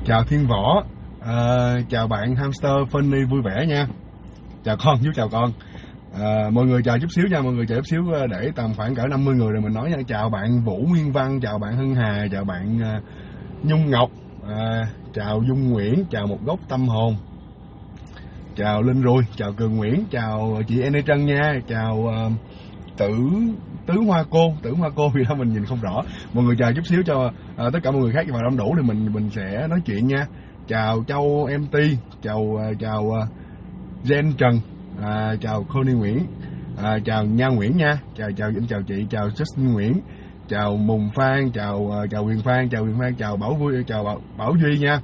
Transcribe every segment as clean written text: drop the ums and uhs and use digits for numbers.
Chào Thiên Võ, chào bạn hamster Funny vui vẻ nha. Chào con, chú chào con. Mọi người chờ chút xíu nha, mọi người chờ chút xíu để tầm khoảng cỡ 50 người rồi mình nói nha. Chào bạn Vũ Nguyên Văn, chào bạn Hưng Hà, chào bạn Nhung Ngọc, chào Dung Nguyễn, chào Một Gốc Tâm Hồn, chào Linh Rùi, chào Cường Nguyễn, chào chị Ene Trân nha, chào Tứ Hoa Cô vì đó mình nhìn không rõ. Mọi người chờ chút xíu cho tất cả mọi người khác vào đông đủ thì mình sẽ nói chuyện nha. Chào Châu MT, chào Jen Trần, chào Connie Nguyễn, chào Nha Nguyễn nha, chào chị, chào Justin Nguyễn, chào Mùng Phan, chào Quyền Phan, chào Bảo Duy nha.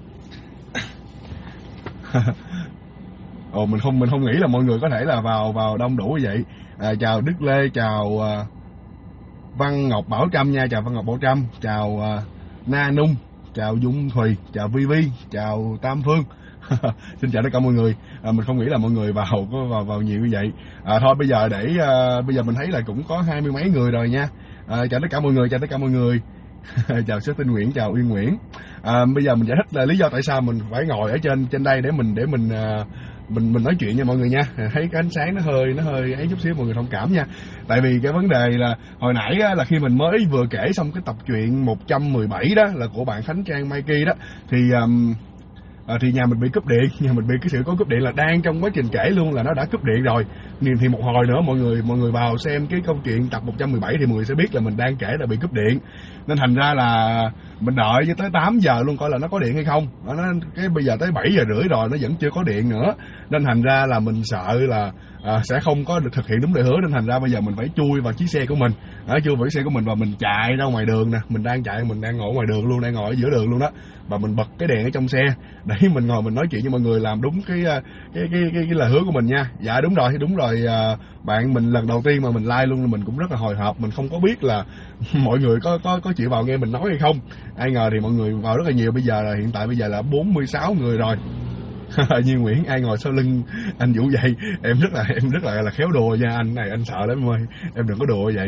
Mình không nghĩ là mọi người có thể là vào đông đủ như vậy. Chào Đức Lê, chào Văn Ngọc Bảo Trâm nha, chào Văn Ngọc Bảo Trâm, chào Na Nung, chào Dung Thùy, chào Vi, chào Tam Phương. Xin chào tất cả mọi người. Mình không nghĩ là mọi người vào nhiều như vậy. Thôi bây giờ bây giờ mình thấy là cũng có 20 mấy người rồi nha. Chào tất cả mọi người, chào Sếp Tinh Nguyễn, chào Uyên Nguyễn. Bây giờ mình giải thích là lý do tại sao mình phải ngồi ở trên đây để mình nói chuyện nha mọi người nha. Thấy cái ánh sáng nó hơi ấy chút xíu, mọi người thông cảm nha. Tại vì cái vấn đề là hồi nãy á, là khi mình mới vừa kể xong cái tập truyện 117 đó là của bạn Khánh Trang Mikey đó thì nhà mình bị cúp điện, cái sự cố cúp điện là đang trong quá trình kể luôn là nó đã cúp điện rồi. Thì một hồi nữa mọi người vào xem cái câu chuyện tập 117 thì mọi người sẽ biết là mình đang kể là bị cúp điện. Nên thành ra là mình đợi cho tới 8 giờ luôn coi là nó có điện hay không. Bây giờ tới 7 giờ rưỡi rồi nó vẫn chưa có điện nữa. Nên thành ra là mình sợ là sẽ không có được thực hiện đúng lời hứa, nên thành ra bây giờ mình phải chui vào chiếc xe của mình, và mình chạy ra ngoài đường nè. Mình đang ngồi ngoài đường luôn, đang ngồi ở giữa đường luôn đó, và mình bật cái đèn ở trong xe để mình ngồi mình nói chuyện với mọi người, làm đúng cái lời hứa của mình nha. Dạ đúng rồi. Bạn mình lần đầu tiên mà mình like luôn, mình cũng rất là hồi hộp, mình không có biết là mọi người có chịu vào nghe mình nói hay không. Ai ngờ thì mọi người vào rất là nhiều. Hiện tại bây giờ là 46 người rồi. Như Nguyễn, ai ngồi sau lưng anh Vũ vậy? Em rất là khéo đùa nha anh này, anh sợ lắm em ơi, em đừng có đùa vậy.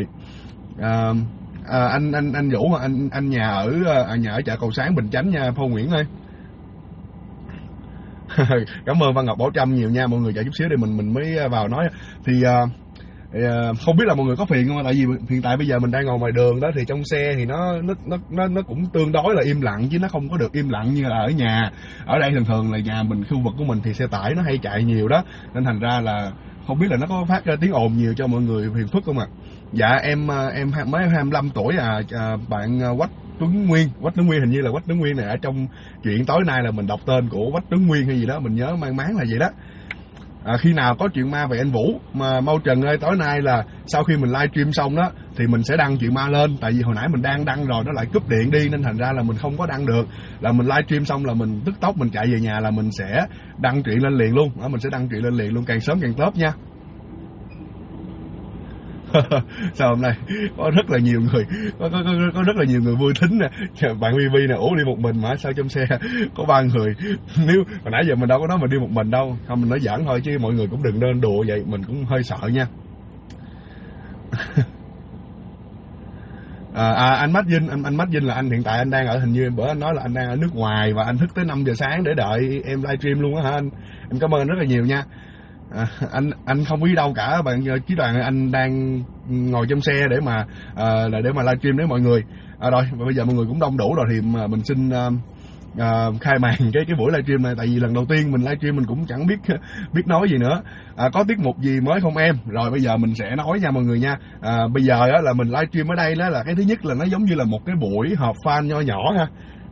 Anh Vũ mà anh nhà ở chợ Cầu Sáng Bình Chánh nha, Phong Nguyễn ơi. Cảm ơn Văn Ngọc Bảo Trâm nhiều nha. Mọi người chờ chút xíu để mình mới vào nói. Thì không biết là mọi người có phiền không, tại vì hiện tại bây giờ mình đang ngồi ngoài đường đó, thì trong xe thì nó cũng tương đối là im lặng, chứ nó không có được im lặng như là ở nhà. Ở đây thường là nhà mình, khu vực của mình thì xe tải nó hay chạy nhiều đó, nên thành ra là không biết là nó có phát ra tiếng ồn nhiều cho mọi người phiền phức không ạ? Dạ em mới 25 tuổi bạn Quách Tuấn Nguyên hình như là Quách Tuấn Nguyên này ở trong chuyện tối nay là mình đọc tên của Quách Tuấn Nguyên hay gì đó, mình nhớ mang máng là vậy đó. Khi nào có chuyện ma về anh Vũ mà mau Trần ơi, tối nay là sau khi mình livestream xong đó thì mình sẽ đăng chuyện ma lên. Tại vì hồi nãy mình đang đăng rồi nó lại cúp điện đi, nên thành ra là mình không có đăng được. Là mình livestream xong là mình tức tốc mình chạy về nhà là mình sẽ đăng chuyện lên liền luôn. Mình sẽ đăng chuyện lên liền luôn, càng sớm càng tốt nha. Sao hôm nay có rất là nhiều người có rất là nhiều người vui tính nè. Bạn Vi nè, ủa đi một mình mà sao trong xe có 3 người? Nếu hồi nãy giờ mình đâu có nói mình đi một mình đâu, không, mình nói giỡn thôi chứ mọi người cũng đừng nên đùa vậy, mình cũng hơi sợ nha. Anh Mách Vinh là anh hiện tại anh đang ở, hình như bữa anh nói là anh đang ở nước ngoài và anh thức tới 5 giờ sáng để đợi em livestream luôn á hả anh? Em cảm ơn anh rất là nhiều nha. Anh không biết đâu cả bạn Chí Đoàn, anh đang ngồi trong xe để mà livestream với mọi người. Rồi bây giờ mọi người cũng đông đủ rồi thì mình xin khai màn cái buổi livestream này. Tại vì lần đầu tiên mình livestream mình cũng chẳng biết nói gì nữa. Có tiết mục gì mới không em? Rồi bây giờ mình sẽ nói nha mọi người nha. Bây giờ á, là mình livestream ở đây đó là cái thứ nhất là nó giống như là một cái buổi họp fan nho nhỏ ha.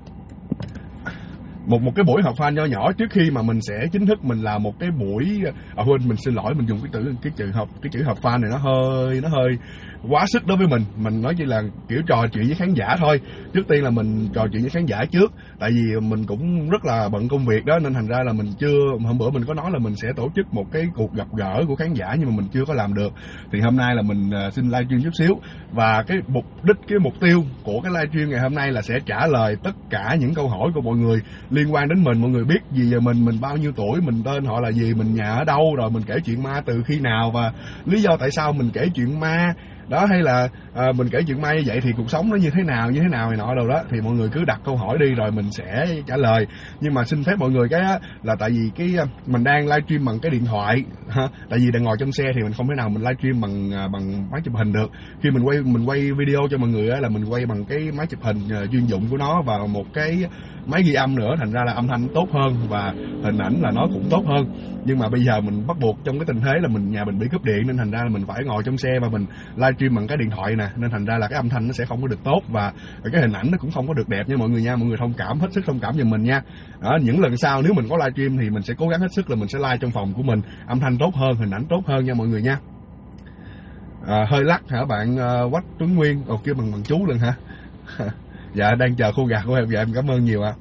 Một cái buổi họp fan nho nhỏ trước khi mà mình sẽ chính thức mình làm một cái buổi. Quên, mình xin lỗi, mình dùng cái chữ họp fan này nó hơi quá sức đối với mình nói chỉ là kiểu trò chuyện với khán giả thôi. Trước tiên là mình trò chuyện với khán giả trước, tại vì mình cũng rất là bận công việc đó, nên thành ra là mình chưa, hôm bữa mình có nói là mình sẽ tổ chức một cái cuộc gặp gỡ của khán giả nhưng mà mình chưa có làm được. Thì hôm nay là mình xin livestream chút xíu, và cái mục tiêu của cái livestream ngày hôm nay là sẽ trả lời tất cả những câu hỏi của mọi người liên quan đến mình. Mọi người biết gì về mình bao nhiêu tuổi, mình tên họ là gì, mình nhà ở đâu, rồi mình kể chuyện ma từ khi nào và lý do tại sao mình kể chuyện ma đó, hay là mình kể chuyện ma như vậy thì cuộc sống nó như thế nào này nọ đâu đó, thì mọi người cứ đặt câu hỏi đi rồi mình sẽ trả lời. Nhưng mà xin phép mọi người cái là tại vì cái mình đang livestream bằng cái điện thoại ha, tại vì đang ngồi trong xe thì mình không thể nào mình livestream bằng máy chụp hình được. Khi mình quay video cho mọi người là mình quay bằng cái máy chụp hình chuyên dụng của nó và một cái máy ghi âm nữa, thành ra là âm thanh tốt hơn và hình ảnh là nó cũng tốt hơn. Nhưng mà bây giờ mình bắt buộc trong cái tình thế là nhà mình bị cúp điện, nên thành ra là mình phải ngồi trong xe và mình livestream bằng cái điện thoại nè, nên thành ra là cái âm thanh nó sẽ không có được tốt và cái hình ảnh nó cũng không có được đẹp nha mọi người nha. Mọi người thông cảm, hết sức thông cảm giùm mình nha. Những lần sau nếu mình có livestream thì mình sẽ cố gắng hết sức là mình sẽ live trong phòng của mình, âm thanh tốt hơn, hình ảnh tốt hơn nha mọi người nha. Hơi lắc hả bạn Quách Tuấn Nguyên? Kêu bằng chú lần hả? Dạ đang chờ khô gà của em. Dạ em cảm ơn nhiều ạ.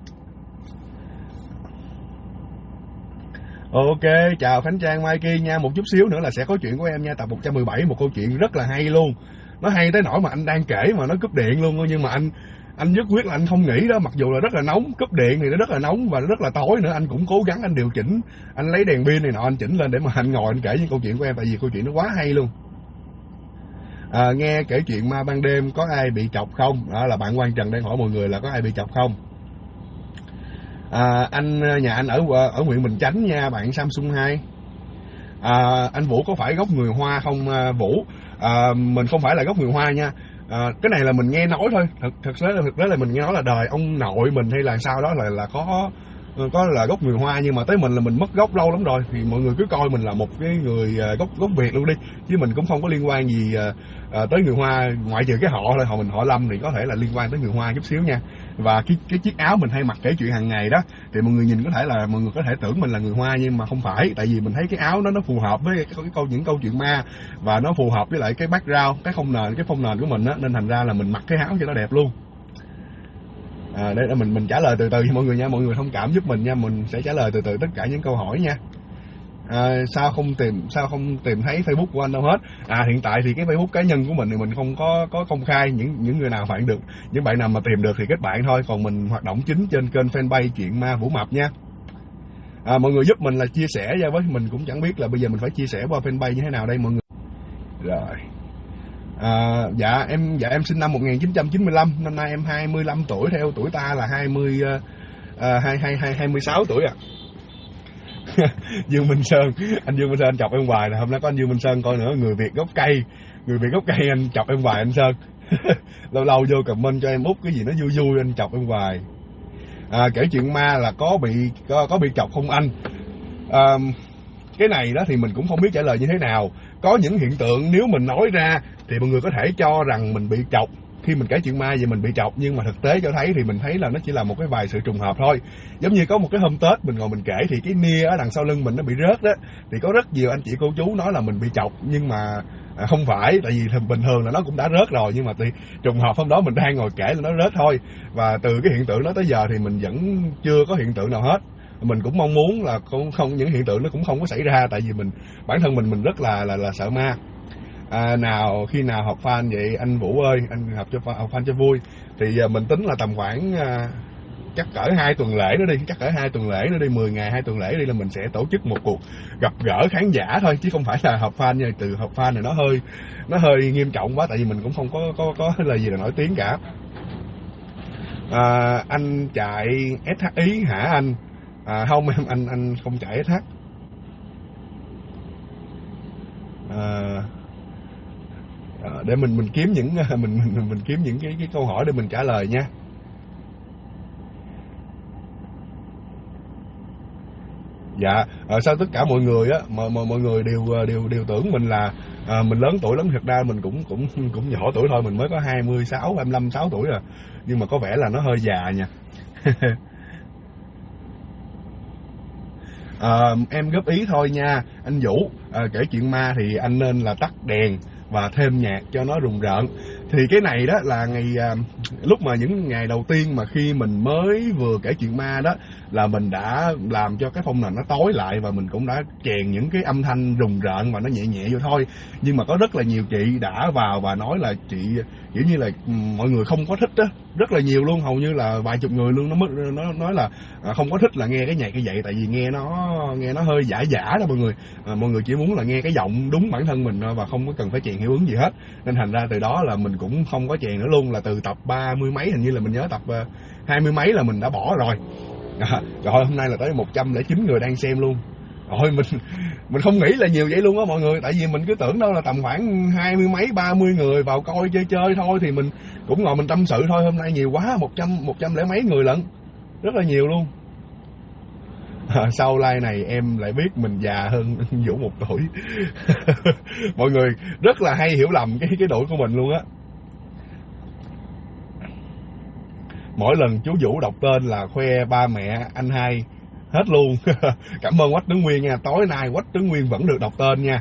Ok, chào Khánh Trang Mai Ki nha. Một chút xíu nữa là sẽ có chuyện của em nha. Tập 117, một câu chuyện rất là hay luôn. Nó hay tới nỗi mà anh đang kể mà nó cúp điện luôn. Nhưng mà anh nhất quyết là anh không nghĩ đó. Mặc dù là rất là nóng, cúp điện thì nó rất là nóng và rất là tối nữa. Anh cũng cố gắng anh điều chỉnh, anh lấy đèn pin này nọ anh chỉnh lên để mà anh ngồi anh kể những câu chuyện của em. Tại vì câu chuyện nó quá hay luôn. Nghe kể chuyện ma ban đêm có ai bị chọc không? Đó là bạn Quang Trần đang hỏi mọi người là có ai bị chọc không. Nhà anh ở huyện Bình Chánh nha bạn Samsung 2. Anh Vũ có phải gốc người Hoa không Vũ? Mình không phải là gốc người Hoa nha. Cái này là mình nghe nói thôi. Thực tế là mình nghe nói là đời ông nội mình hay là sao đó là có là gốc người Hoa, nhưng mà tới mình là mình mất gốc lâu lắm rồi. Thì mọi người cứ coi mình là một cái người gốc Việt luôn đi, chứ mình cũng không có liên quan gì tới người Hoa, ngoại trừ cái họ thôi. Họ Lâm thì có thể là liên quan tới người Hoa chút xíu nha. Và cái chiếc áo mình hay mặc kể chuyện hàng ngày đó thì mọi người nhìn có thể là mọi người có thể tưởng mình là người Hoa, nhưng mà không phải. Tại vì mình thấy cái áo nó phù hợp với những câu chuyện ma và nó phù hợp với lại cái background, cái phông nền của mình á, nên thành ra là mình mặc cái áo cho nó đẹp luôn. Để mình trả lời từ từ cho mọi người nha, mọi người thông cảm giúp mình nha, mình sẽ trả lời từ từ tất cả những câu hỏi nha. Sao không tìm thấy Facebook của anh đâu hết? Hiện tại thì cái Facebook cá nhân của mình thì mình không có công khai. Những người nào những bạn nào mà tìm được thì kết bạn thôi, còn mình hoạt động chính trên kênh fanpage Chuyện Ma Vũ Mập nha. Mọi người giúp mình là chia sẻ ra với mình, cũng chẳng biết là bây giờ mình phải chia sẻ qua fanpage như thế nào đây mọi người. Rồi. Dạ em sinh năm 1995, năm nay em 25 tuổi, theo tuổi ta là 26 tuổi à. Dương Minh Sơn, anh Dương Minh Sơn anh chọc em hoài nè. Hôm nay có anh Dương Minh Sơn coi nữa, người Việt gốc cây anh chọc em hoài anh Sơn. Lâu lâu vô comment cho em út cái gì nó vui vui anh chọc em hoài. Kể chuyện ma là có bị chọc không anh? Cái này đó thì mình cũng không biết trả lời như thế nào. Có những hiện tượng nếu mình nói ra thì mọi người có thể cho rằng mình bị chọc khi mình kể chuyện ma vậy, mình bị chọc, nhưng mà thực tế cho thấy thì mình thấy là nó chỉ là một cái vài sự trùng hợp thôi. Giống như có một cái hôm Tết mình ngồi mình kể thì cái nia ở đằng sau lưng mình nó bị rớt đó, thì có rất nhiều anh chị cô chú nói là mình bị chọc, nhưng mà không phải. Tại vì bình thường là nó cũng đã rớt rồi, nhưng mà trùng hợp hôm đó mình đang ngồi kể là nó rớt thôi. Và từ cái hiện tượng đó tới giờ thì mình vẫn chưa có hiện tượng nào hết. Mình cũng mong muốn là không những hiện tượng nó cũng không có xảy ra, tại vì bản thân mình rất là sợ ma. Khi nào học fan vậy anh Vũ ơi? Anh học fan cho vui. Thì mình tính là tầm khoảng chắc cỡ 2 tuần lễ nữa đi, 10 ngày 2 tuần lễ đi, là mình sẽ tổ chức một cuộc gặp gỡ khán giả thôi, chứ không phải là học fan nha. Từ học fan này nó hơi nghiêm trọng quá, tại vì mình cũng không có lời gì là nổi tiếng cả. Anh chạy SHI hả anh? Không em, anh không chạy SH. Để mình kiếm những mình kiếm những cái câu hỏi để mình trả lời nha. Dạ, sao tất cả mọi người á, mọi người đều tưởng mình là mình lớn tuổi lắm. Thật ra mình cũng nhỏ tuổi thôi, mình mới có 25-26 tuổi à, nhưng mà có vẻ là nó hơi già nha. Em góp ý thôi nha anh Vũ. Kể chuyện ma thì anh nên là tắt đèn và thêm nhạc cho nó rùng rợn. Thì cái này đó là lúc mà những ngày đầu tiên mà khi mình mới vừa kể chuyện ma đó, là mình đã làm cho cái phông nền nó tối lại, và mình cũng đã chèn những cái âm thanh rùng rợn và nó nhẹ nhẹ vô thôi. Nhưng mà có rất là nhiều chị đã vào và nói là chị kiểu như là mọi người không có thích đó, rất là nhiều luôn, hầu như là vài chục người luôn, nó nói là không có thích là nghe cái nhạc như vậy, tại vì nghe nó hơi giả giả đó mọi người. Mọi người chỉ muốn là nghe cái giọng đúng bản thân mình và không có cần phải chèn hiệu ứng gì hết. Nên thành ra từ đó là mình cũng không có chèn nữa luôn, là từ tập 30 mấy, hình như là mình nhớ tập 20 mấy là mình đã bỏ rồi. Rồi hôm nay là tới 109 người đang xem luôn. Rồi mình không nghĩ là nhiều vậy luôn á mọi người, tại vì mình cứ tưởng đâu là tầm khoảng 20 mấy 30 người vào coi chơi thôi, thì mình cũng ngồi mình tâm sự thôi. Hôm nay nhiều quá, 100 lẻ mấy người lận, rất là nhiều luôn. Sau like này em lại biết mình già hơn Vũ 1 tuổi. Mọi người rất là hay hiểu lầm cái tuổi của mình luôn á. Mỗi lần chú Vũ đọc tên là khoe ba mẹ anh hai hết luôn. Cảm ơn Quách Tấn Nguyên nha. Tối nay Quách Tấn Nguyên vẫn được đọc tên nha.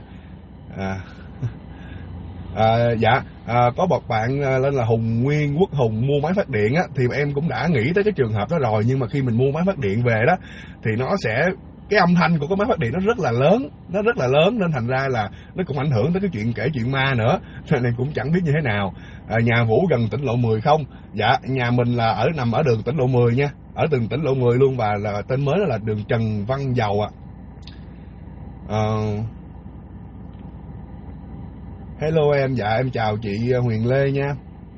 Có một bạn lên là Hùng Nguyên Quốc Hùng mua máy phát điện á, thì em cũng đã nghĩ tới cái trường hợp đó rồi. Nhưng mà khi mình mua máy phát điện về đó thì nó sẽ, cái âm thanh của cái máy phát điện nó rất là lớn, nên thành ra là nó cũng ảnh hưởng tới cái chuyện kể chuyện ma nữa, nên em cũng chẳng biết như thế nào. Nhà Vũ gần tỉnh lộ 10 không? Dạ, nhà mình là nằm ở đường tỉnh lộ 10 nha, ở từng tỉnh lộ 10 luôn, và là tên mới đó là đường Trần Văn Dầu ạ. Hello em, dạ em chào chị Huyền Lê nha.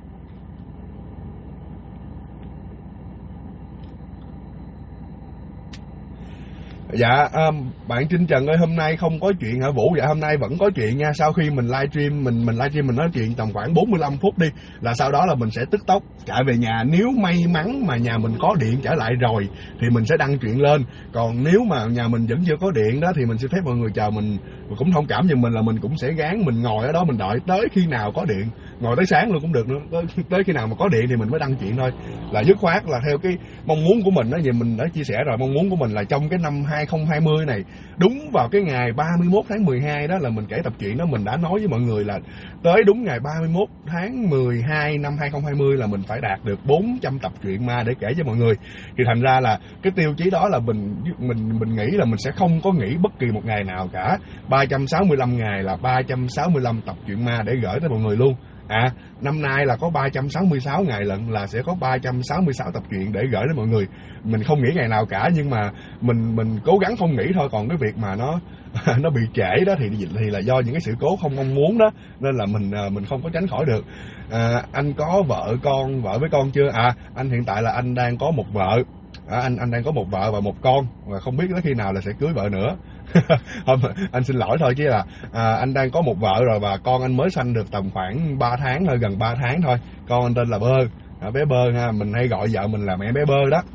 Dạ, bạn Trinh Trần ơi, hôm nay không có chuyện hả Vũ? Dạ hôm nay vẫn có chuyện nha. Sau khi mình livestream, mình livestream mình nói chuyện tầm khoảng 45 phút đi, là sau đó là mình sẽ tức tốc chạy về nhà. Nếu may mắn mà nhà mình có điện trở lại rồi thì mình sẽ đăng chuyện lên. Còn nếu mà nhà mình vẫn chưa có điện đó thì mình xin phép mọi người chờ mình, cũng thông cảm giùm mình là mình cũng sẽ gán mình ngồi ở đó, mình đợi tới khi nào có điện, ngồi tới sáng luôn cũng được nữa, tới khi nào mà có điện thì mình mới đăng chuyện thôi. Là dứt khoát là theo cái mong muốn của mình đó, vì mình đã chia sẻ rồi, mong muốn của mình là trong cái năm 2020 này, đúng vào cái ngày 31 tháng 12 đó là mình kể tập truyện đó, mình đã nói với mọi người là tới đúng ngày 31 tháng 12 năm 2020 là mình phải đạt được 400 tập truyện ma để kể cho mọi người. Thì thành ra là cái tiêu chí đó là mình nghĩ là mình sẽ không có nghỉ bất kỳ một ngày nào cả. 365 ngày là 365 tập truyện ma để gửi tới mọi người luôn. Năm nay là có 366 ngày lận, là sẽ có 366 tập truyện để gửi đến mọi người. Mình không nghĩ ngày nào cả, nhưng mà mình cố gắng không nghĩ thôi. Còn cái việc mà nó bị trễ đó thì là do những cái sự cố không mong muốn đó, nên là mình không có tránh khỏi được. Anh có vợ với con chưa? Anh hiện tại là anh đang có một vợ. Anh đang có một vợ và một con, và không biết tới khi nào là sẽ cưới vợ nữa. Anh xin lỗi thôi, chứ là anh đang có một vợ rồi, và con anh mới sanh được tầm khoảng 3 tháng thôi, gần 3 tháng thôi. Con anh tên là Bơ, bé Bơ ha, mình hay gọi vợ mình là mẹ bé Bơ đó.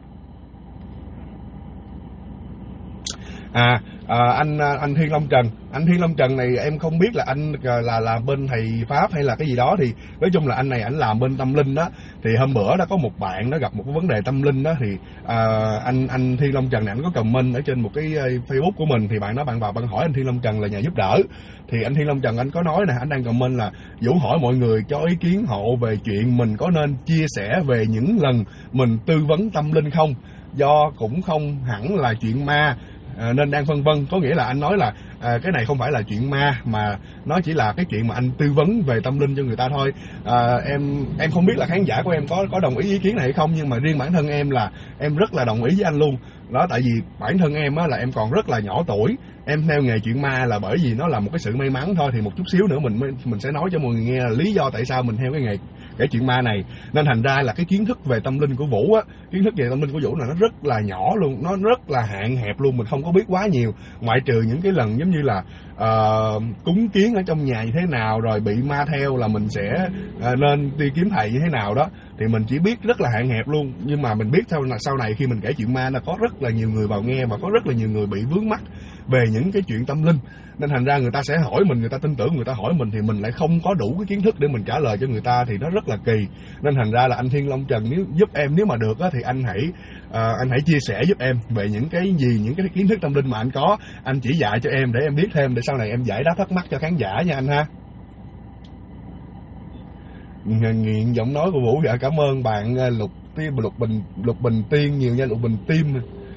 Anh Thiên Long Trần. Anh Thiên Long Trần này em không biết là anh là làm bên thầy Pháp hay là cái gì đó, thì nói chung là anh này ảnh làm bên tâm linh đó. Thì hôm bữa đó có một bạn nó gặp một cái vấn đề tâm linh đó, thì anh Thiên Long Trần này ảnh có comment ở trên một cái Facebook của mình, thì bạn đó bạn vào bạn hỏi anh Thiên Long Trần là nhà giúp đỡ. Thì anh Thiên Long Trần anh có nói nè, anh đang comment là Vũ hỏi mọi người cho ý kiến hộ về chuyện mình có nên chia sẻ về những lần mình tư vấn tâm linh không, do cũng không hẳn là chuyện ma nên đang phân vân. Có nghĩa là anh nói là cái này không phải là chuyện ma, mà nó chỉ là cái chuyện mà anh tư vấn về tâm linh cho người ta thôi. Em không biết là khán giả của em có đồng ý kiến này hay không, nhưng mà riêng bản thân em là em rất là đồng ý với anh luôn đó. Tại vì bản thân em á, là em còn rất là nhỏ tuổi, em theo nghề chuyện ma là bởi vì nó là một cái sự may mắn thôi. Thì một chút xíu nữa mình sẽ nói cho mọi người nghe là lý do tại sao mình theo cái nghề kể chuyện ma này. Nên thành ra là cái kiến thức về tâm linh của Vũ á, kiến thức về tâm linh của Vũ là nó rất là nhỏ luôn, nó rất là hạn hẹp luôn, mình không có biết quá nhiều, ngoại trừ những cái lần giống như là cúng kiến ở trong nhà như thế nào, rồi bị ma theo là mình sẽ nên đi kiếm thầy như thế nào đó, thì mình chỉ biết rất là hạn hẹp luôn. Nhưng mà mình biết sau này khi mình kể chuyện ma là có rất là nhiều người vào nghe, và có rất là nhiều người bị vướng mắc về những cái chuyện tâm linh, nên thành ra người ta sẽ hỏi mình, người ta tin tưởng, người ta hỏi mình thì mình lại không có đủ cái kiến thức để mình trả lời cho người ta, thì nó rất là kỳ. Nên thành ra là anh Thiên Long Trần giúp em, nếu mà được á, thì anh hãy chia sẻ giúp em về những cái kiến thức tâm linh mà anh có, anh chỉ dạy cho em để em biết thêm, để sau này em giải đáp thắc mắc cho khán giả nha anh ha. Nghiện giọng nói của Vũ. Dạ cảm ơn bạn Lục Bình Tiên nhiều nha, Lục Bình Tim.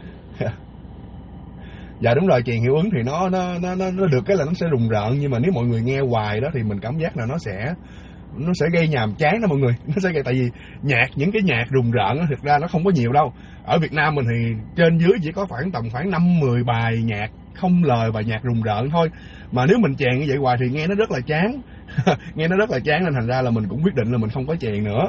Dạ đúng rồi, chèn hiệu ứng thì nó được cái là nó sẽ rùng rợn, nhưng mà nếu mọi người nghe hoài đó thì mình cảm giác là nó sẽ gây nhàm chán đó mọi người. Nó sẽ gây, tại vì những cái nhạc rùng rợn đó, thực ra nó không có nhiều đâu. Ở Việt Nam mình thì trên dưới chỉ có tầm khoảng 5-10 bài nhạc không lời và nhạc rùng rợn thôi, mà nếu mình chèn như vậy hoài thì nghe nó rất là chán. Nghe nó rất là chán, nên thành ra là mình cũng quyết định là mình không có chèn nữa.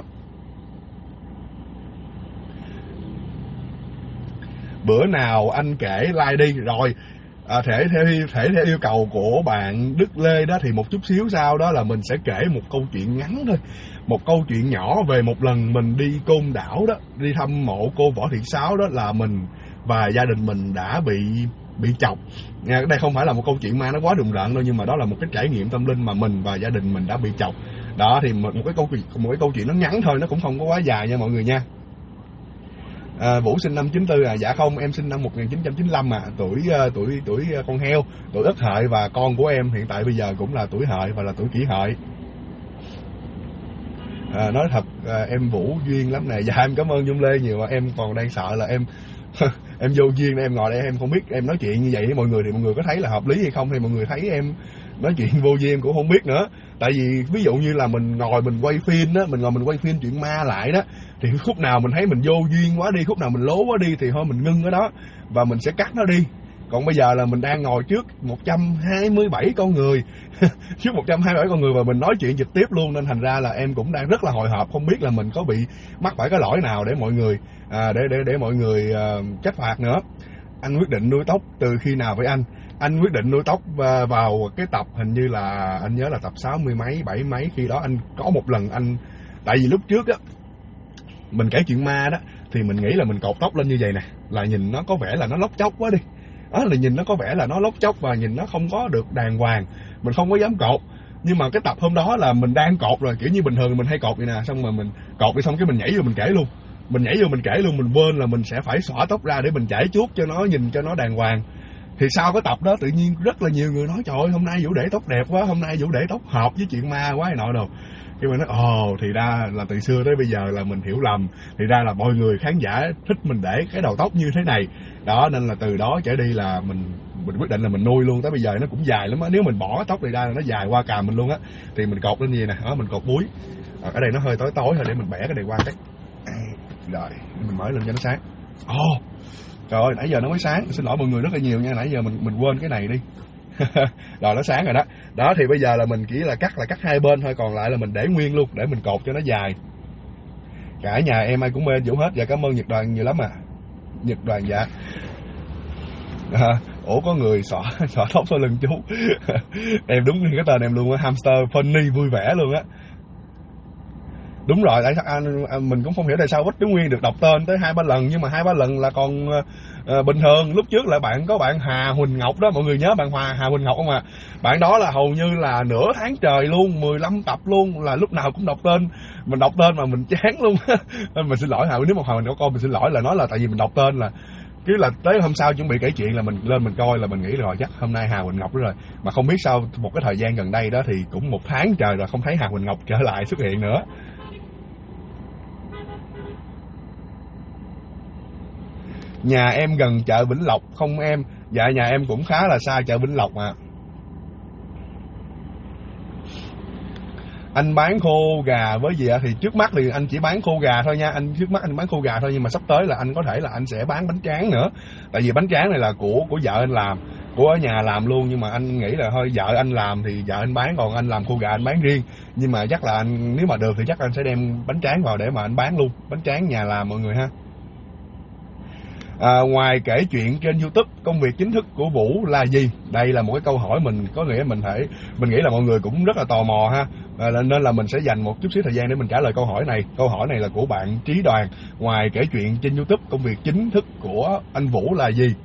Bữa nào anh kể like đi. Rồi thể theo yêu cầu của bạn Đức Lê đó, thì một chút xíu sau đó là mình sẽ kể một câu chuyện ngắn thôi, một câu chuyện nhỏ về một lần mình đi Côn Đảo đó, đi thăm mộ cô Võ Thị Sáu đó, là mình và gia đình mình đã bị chọc. Đây không phải là một câu chuyện ma nó quá rùng rợn đâu, nhưng mà đó là một cái trải nghiệm tâm linh mà mình và gia đình mình đã bị chọc. Đó thì một cái câu chuyện nó ngắn thôi, nó cũng không có quá dài nha mọi người nha. Vũ sinh năm 94 dạ không, em sinh năm 1995 tuổi con heo, tuổi Ất Hợi, và con của em hiện tại bây giờ cũng là tuổi Hợi và là tuổi Kỷ Hợi. Nói thật em Vũ duyên lắm nè. Dạ em cảm ơn Dung Lê nhiều. Em còn đang sợ là em em vô duyên, em ngồi đây em không biết em nói chuyện như vậy với mọi người thì mọi người có thấy là hợp lý hay không, thì mọi người thấy em nói chuyện vô duyên cũng không biết nữa. Tại vì ví dụ như là mình ngồi mình quay phim đó, mình quay phim chuyện ma lại đó, thì khúc nào mình thấy mình vô duyên quá đi, khúc nào mình lố quá đi thì thôi mình ngưng ở đó và mình sẽ cắt nó đi. Còn bây giờ là mình đang ngồi trước 127 con người trước 127 con người và mình nói chuyện trực tiếp luôn, nên thành ra là em cũng đang rất là hồi hộp, không biết là mình có bị mắc phải cái lỗi nào để mọi người để mọi người trách phạt nữa. Anh quyết định nuôi tóc từ khi nào với anh? Anh quyết định nuôi tóc vào cái tập, hình như là anh nhớ là tập 60 mấy 70 mấy. Khi đó anh có một lần tại vì lúc trước á mình kể chuyện ma đó thì mình nghĩ là mình cột tóc lên như vậy nè là nhìn nó có vẻ là nó lóc chóc quá đi, đó là nhìn nó có vẻ là nó lóc chóc và nhìn nó không có được đàng hoàng, mình không có dám cột. Nhưng mà cái tập hôm đó là mình đang cột rồi, kiểu như bình thường mình hay cột vậy nè, xong mà mình cột đi xong cái mình nhảy vô mình kể luôn, mình quên là mình sẽ phải xõa tóc ra để mình chải chuốt cho nó nhìn cho nó đàng hoàng. Thì sau cái tập đó tự nhiên rất là nhiều người nói trời ơi hôm nay Vũ để tóc đẹp quá, hôm nay Vũ để tóc hợp với chuyện ma quá này nọ đâu. Cái mình nói thì ra là từ xưa tới bây giờ là mình hiểu lầm, thì ra là mọi người khán giả thích mình để cái đầu tóc như thế này đó, nên là từ đó trở đi là mình quyết định là mình nuôi luôn. Tới bây giờ nó cũng dài lắm á, nếu mình bỏ cái tóc này ra là nó dài qua cằm mình luôn á, thì mình cột lên như vậy nè, đó mình cột búi. Ở đây nó hơi tối thôi để mình bẻ cái này qua cái rồi mình mở lên cho nó sáng. Trời ơi nãy giờ nó mới sáng, xin lỗi mọi người rất là nhiều nha, nãy giờ mình quên cái này đi. Rồi nó sáng rồi đó. Đó thì bây giờ là mình chỉ là cắt hai bên thôi, còn lại là mình để nguyên luôn để mình cột cho nó dài. Cả nhà em ai cũng mê Vũ hết. Dạ cảm ơn Nhật Đoàn nhiều lắm Nhật Đoàn dạ. Ủa có người xõa tóc sau lưng chú. Em đúng cái tên em luôn á, hamster funny vui vẻ luôn á. Đúng rồi, tại sao mình cũng không hiểu tại sao Quách Trấn Nguyên được đọc tên tới 2-3 lần, nhưng mà 2-3 lần là còn bình thường. Lúc trước là có bạn Hà Huỳnh Ngọc đó, mọi người nhớ bạn Hà Huỳnh Ngọc không ạ? Bạn đó là hầu như là nửa tháng trời luôn, 15 tập luôn, là lúc nào cũng đọc tên. Mình đọc tên mà mình chán luôn. Mình xin lỗi nếu mà Hà Huỳnh Ngọc con mình xin lỗi, là nói là tại vì mình đọc tên là cứ là tới hôm sau chuẩn bị kể chuyện là mình lên mình coi là mình nghĩ rồi chắc hôm nay Hà Huỳnh Ngọc đó rồi, mà không biết sao một cái thời gian gần đây đó thì cũng 1 tháng trời rồi không thấy Hà Huỳnh Ngọc trở lại xuất hiện nữa. Nhà em gần chợ Vĩnh Lộc không em? Dạ nhà em cũng khá là xa chợ Vĩnh Lộc mà. Anh bán khô gà với gì ạ? Thì trước mắt thì anh chỉ bán khô gà thôi nha. Trước mắt anh bán khô gà thôi, nhưng mà sắp tới là anh có thể là anh sẽ bán bánh tráng nữa. Tại vì bánh tráng này là của vợ anh làm, của ở nhà làm luôn, nhưng mà anh nghĩ là thôi vợ anh làm thì vợ anh bán, còn anh làm khô gà anh bán riêng. Nhưng mà chắc là anh nếu mà được thì chắc anh sẽ đem bánh tráng vào để mà anh bán luôn, bánh tráng nhà làm mọi người ha. Ngoài kể chuyện trên YouTube, công việc chính thức của Vũ là gì? Đây là một cái câu hỏi mình có nghĩa mình nghĩ là mọi người cũng rất là tò mò ha, nên là mình sẽ dành một chút xíu thời gian để mình trả lời câu hỏi này. Câu hỏi này là của bạn Trí Đoàn. Ngoài kể chuyện trên YouTube, công việc chính thức của anh Vũ là gì?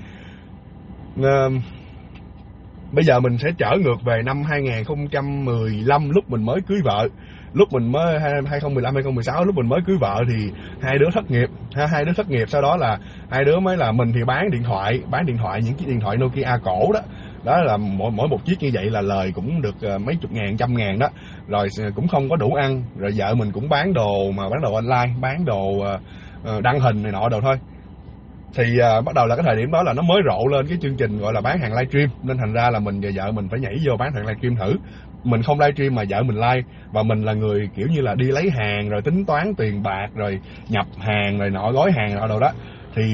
Bây giờ mình sẽ trở ngược về năm 2015 lúc mình mới cưới vợ. Lúc mình mới 2015 2016 lúc mình mới cưới vợ thì hai đứa thất nghiệp, sau đó là hai đứa mới là mình thì bán điện thoại những chiếc điện thoại Nokia cổ đó, Đó là mỗi một chiếc như vậy là lời cũng được mấy chục ngàn, trăm ngàn đó. Rồi cũng không có đủ ăn. Rồi vợ mình cũng bán đồ, mà bán đồ online, bán đồ đăng hình này nọ đồ thôi. Thì bắt đầu là cái thời điểm đó là nó mới rộ lên cái chương trình gọi là bán hàng livestream, nên thành ra là mình và vợ mình phải nhảy vô bán hàng livestream thử. Mình không livestream mà vợ mình live, và mình là người kiểu như là đi lấy hàng rồi tính toán tiền bạc rồi nhập hàng rồi nọ, gói hàng nọ đồ đó. Thì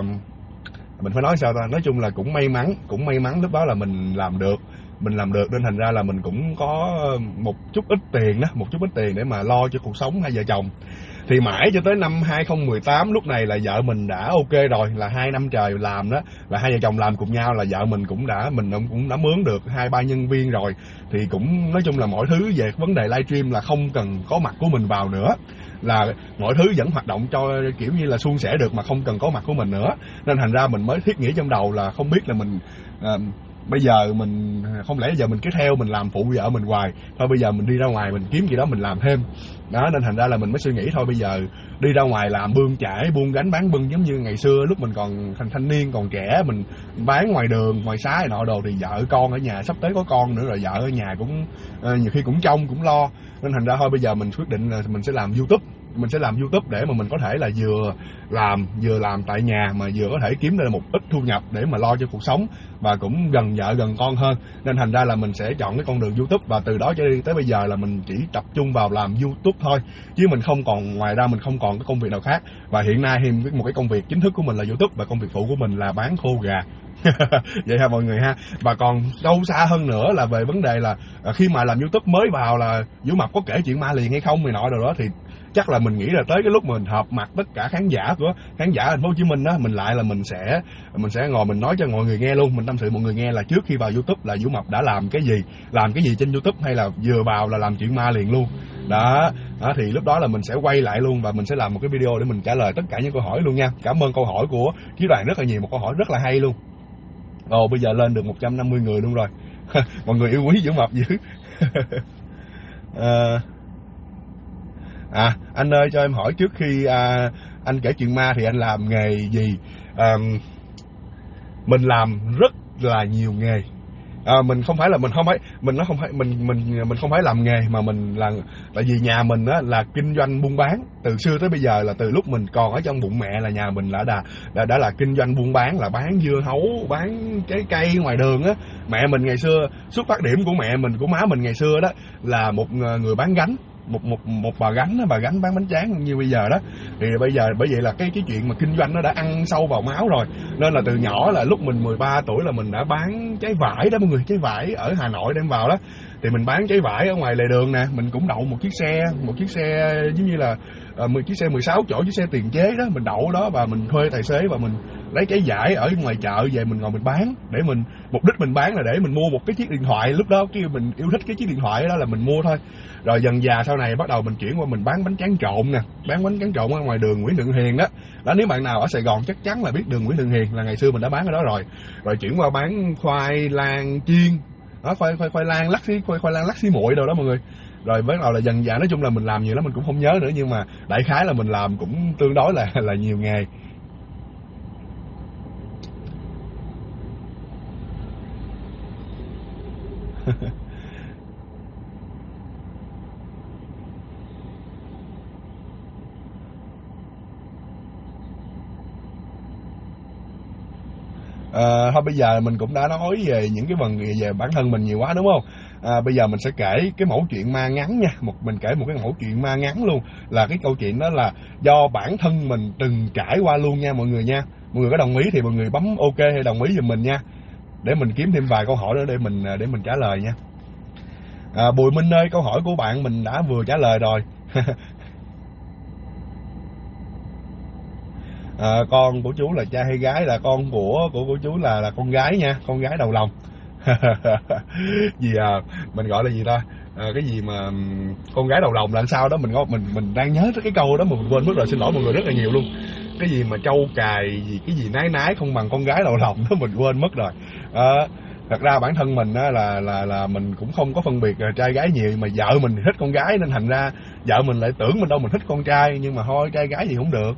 mình phải nói sao ta, nói chung là cũng may mắn lúc đó là mình làm được nên thành ra là mình cũng có một chút ít tiền để mà lo cho cuộc sống hai vợ chồng. Thì mãi cho tới năm 2018, lúc này là vợ mình đã ok rồi, là 2 năm trời làm đó, là hai vợ chồng làm cùng nhau, là vợ mình cũng đã mướn được 2-3 nhân viên rồi. Thì cũng nói chung là mọi thứ về vấn đề livestream là không cần có mặt của mình vào nữa, là mọi thứ vẫn hoạt động cho kiểu như là suôn sẻ được mà không cần có mặt của mình nữa. Nên thành ra mình mới thiết nghĩ trong đầu là không biết là mình bây giờ mình không lẽ giờ mình cứ theo mình làm phụ vợ mình hoài, thôi bây giờ mình đi ra ngoài mình kiếm gì đó mình làm thêm đó. Nên thành ra là mình mới suy nghĩ thôi bây giờ đi ra ngoài làm bươn chải buôn gánh bán bưng giống như ngày xưa lúc mình còn thanh niên còn trẻ, mình bán ngoài đường ngoài xá này nọ đồ. Thì vợ con ở nhà sắp tới có con nữa rồi, vợ ở nhà cũng nhiều khi cũng trông cũng lo. Nên thành ra thôi bây giờ mình quyết định là mình sẽ làm YouTube để mà mình có thể là vừa làm tại nhà mà vừa có thể kiếm ra một ít thu nhập để mà lo cho cuộc sống, và cũng gần vợ gần con hơn. Nên thành ra là mình sẽ chọn cái con đường YouTube, và từ đó cho đi tới bây giờ là mình chỉ tập trung vào làm YouTube thôi, chứ mình không còn, ngoài ra mình không còn cái công việc nào khác. Và hiện nay thì một cái công việc chính thức của mình là YouTube, và công việc phụ của mình là bán khô gà. Vậy ha mọi người ha. Và còn sâu xa hơn nữa là về vấn đề là khi mà làm YouTube mới vào là Vũ Mập có kể chuyện ma liền hay không này nọ rồi đó, thì chắc là mình nghĩ là tới cái lúc mình họp mặt tất cả khán giả thành phố Hồ Chí Minh đó, mình sẽ ngồi mình nói cho mọi người nghe luôn, mình tâm sự mọi người nghe là trước khi vào YouTube là Vũ Mập đã làm cái gì trên YouTube, hay là vừa vào là làm chuyện ma liền luôn đó. Thì lúc đó là mình sẽ quay lại luôn, và mình sẽ làm một cái video để mình trả lời tất cả những câu hỏi luôn nha. Cảm ơn câu hỏi của Chí Đoàn rất là nhiều, một câu hỏi rất là hay luôn. Bây giờ lên được 150 người luôn rồi. Mọi người yêu quý Vũ Mập dữ. Anh ơi cho em hỏi, trước khi anh kể chuyện ma thì anh làm nghề gì? Mình làm rất là nhiều nghề. Mình không phải làm nghề mà mình là, tại vì nhà mình á là kinh doanh buôn bán từ xưa tới bây giờ, là từ lúc mình còn ở trong bụng mẹ là nhà mình đã là kinh doanh buôn bán, là bán dưa hấu, bán trái cây ngoài đường á. Mẹ mình ngày xưa, xuất phát điểm của mẹ mình, của má mình ngày xưa đó là một người bán gánh, một bà gánh bán bánh tráng như bây giờ đó. Thì bây giờ bởi vậy là cái chuyện mà kinh doanh nó đã ăn sâu vào máu rồi, nên là từ nhỏ là lúc mình 13 tuổi là mình đã bán trái vải đó mọi người. Trái vải ở Hà Nội đem vào đó, thì mình bán trái vải ở ngoài lề đường nè. Mình cũng đậu một chiếc xe giống như là chiếc xe 16 chỗ, chiếc xe tiền chế đó, mình đậu đó và mình thuê tài xế, và mình lấy trái vải ở ngoài chợ về mình ngồi mình bán. Để mình mục đích mình bán là để mình mua một cái chiếc điện thoại, lúc đó cái mình yêu thích cái chiếc điện thoại đó là mình mua thôi. Rồi dần dà sau này bắt đầu mình chuyển qua mình bán bánh tráng trộn nè, bán bánh tráng trộn ở ngoài đường Nguyễn Thượng Hiền đó. Nếu bạn nào ở Sài Gòn chắc chắn là biết đường Nguyễn Thượng Hiền, là ngày xưa mình đã bán ở đó rồi. Rồi chuyển qua bán khoai lang chiên đó, khoai lang lắc xí muội đâu đó mọi người. Rồi bắt đầu là dần dà, nói chung là mình làm nhiều lắm, mình cũng không nhớ nữa, nhưng mà đại khái là mình làm cũng tương đối là nhiều nghề. Thôi bây giờ mình cũng đã nói về những cái phần về bản thân mình nhiều quá đúng không? Bây giờ mình sẽ kể cái mẫu chuyện ma ngắn nha. Mình kể một cái mẫu chuyện ma ngắn luôn. Là cái câu chuyện đó là do bản thân mình từng trải qua luôn nha mọi người nha. Mọi người có đồng ý thì mọi người bấm ok hay đồng ý giùm mình nha, để mình kiếm thêm vài câu hỏi nữa để mình trả lời nha. Bùi Minh ơi, câu hỏi của bạn mình đã vừa trả lời rồi. Con của chú là trai hay gái? Là con của chú là con gái nha, con gái đầu lòng. Mình gọi là gì ta? Cái gì mà con gái đầu lòng là sao đó, mình đang nhớ tới cái câu đó mà mình quên mất rồi, xin lỗi mọi người rất là nhiều luôn. Cái gì mà trâu cài gì, cái gì nái không bằng con gái đầu lòng đó, mình quên mất rồi. Thật ra bản thân mình á là mình cũng không có phân biệt trai gái nhiều, mà vợ mình thì thích con gái nên thành ra vợ mình lại tưởng mình thích con trai, nhưng mà thôi trai gái gì cũng được.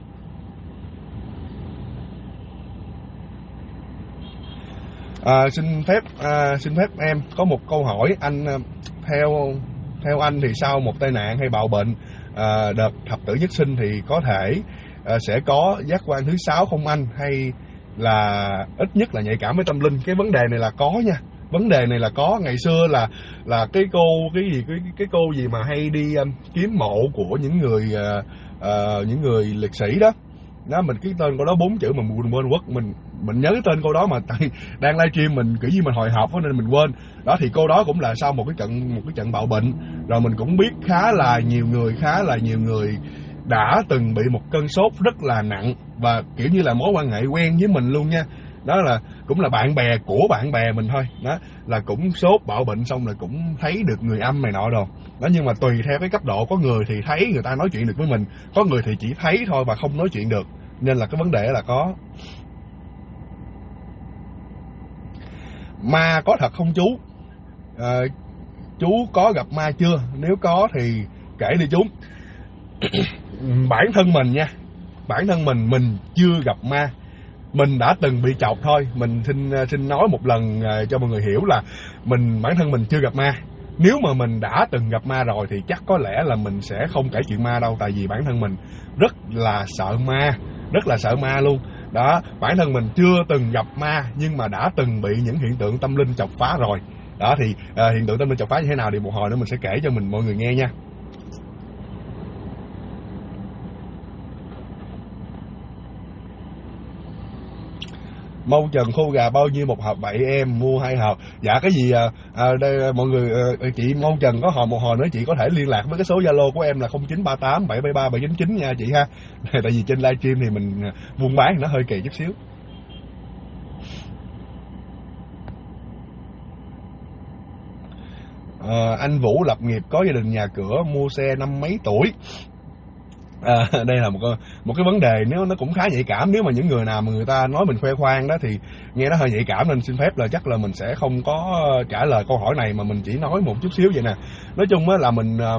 Xin phép em có một câu hỏi anh. Theo anh thì sau một tai nạn hay bạo bệnh đợt thập tử nhất sinh thì có thể sẽ có giác quan thứ 6 không anh, hay là ít nhất là nhạy cảm với tâm linh? Cái vấn đề này là có nha. Vấn đề này là có. Ngày xưa là cái cô gì mà hay đi kiếm mộ của những người liệt sĩ đó. Mình cái tên cô đó 4 chữ mà mình quên quất, mình nhớ cái tên cô đó mà tại đang livestream mình kiểu như mình hồi hộp nên mình quên. Đó thì cô đó cũng là sau một cái trận bạo bệnh, rồi mình cũng biết khá là nhiều người đã từng bị một cơn sốt rất là nặng, và kiểu như là mối quan hệ quen với mình luôn nha. Đó là cũng là bạn bè của bạn bè mình thôi. Đó là cũng sốt bạo bệnh xong rồi cũng thấy được người âm này nọ đồ. Đó, nhưng mà tùy theo cái cấp độ, có người thì thấy người ta nói chuyện được với mình, có người thì chỉ thấy thôi và không nói chuyện được. Nên là cái vấn đề là có. Ma có thật không chú? Chú có gặp ma chưa? Nếu có thì kể đi chú. Bản thân mình nha, bản thân mình chưa gặp ma. Mình đã từng bị chọc thôi. Mình xin nói một lần cho mọi người hiểu là bản thân mình chưa gặp ma. Nếu mà mình đã từng gặp ma rồi thì chắc có lẽ là mình sẽ không kể chuyện ma đâu. Tại vì bản thân mình rất là sợ ma luôn. Đó, bản thân mình chưa từng gặp ma nhưng mà đã từng bị những hiện tượng tâm linh chọc phá rồi. Đó thì hiện tượng tâm linh chọc phá như thế nào thì một hồi nữa mình sẽ kể cho mọi người nghe nha. Mông trần khô gà bao nhiêu một hộp vậy em? Mua 2 hộp. Dạ cái gì đây mọi người, chị Mông Trần có một hồi nữa chị có thể liên lạc với cái số Zalo của em là 0938 773 799 nha chị ha. Tại vì trên livestream thì mình buôn bán nó hơi kỳ chút xíu. Anh Vũ lập nghiệp, có gia đình nhà cửa, mua xe năm mấy tuổi. Đây là một cái vấn đề nó cũng khá nhạy cảm. Nếu mà những người nào mà người ta nói mình khoe khoang đó thì nghe nó hơi nhạy cảm, nên xin phép là chắc là mình sẽ không có trả lời câu hỏi này, mà mình chỉ nói một chút xíu vậy nè. Nói chung á là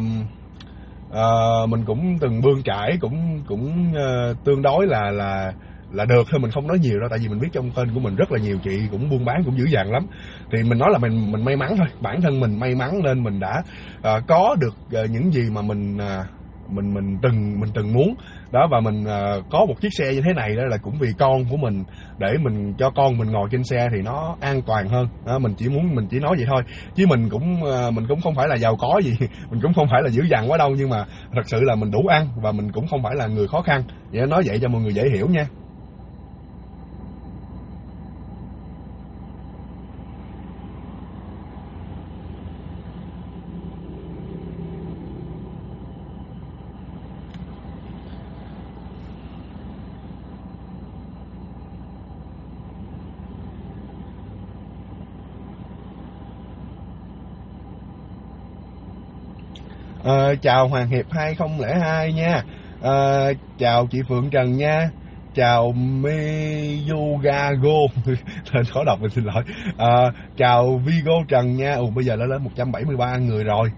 mình cũng từng bươn trải, cũng tương đối là được thôi. Mình không nói nhiều đâu, tại vì mình biết trong kênh của mình rất là nhiều chị cũng buôn bán cũng dữ dằn lắm. Thì mình nói là mình may mắn thôi, bản thân mình may mắn nên mình đã có được những gì mà mình từng muốn đó. Và mình có một chiếc xe như thế này đó là cũng vì con của mình, để mình cho con mình ngồi trên xe thì nó an toàn hơn đó. Mình chỉ nói vậy thôi, chứ mình cũng không phải là giàu có gì mình cũng không phải là dữ dằn quá đâu, nhưng mà thật sự là mình đủ ăn và mình cũng không phải là người khó khăn. Vậy nói vậy cho mọi người dễ hiểu nha. Chào Hoàng Hiệp 2002 nha. Chào chị Phượng Trần nha. Chào Miyugago tên khó đọc mình xin lỗi. Chào Vigo Trần nha. Bây giờ đã lên 173 người rồi.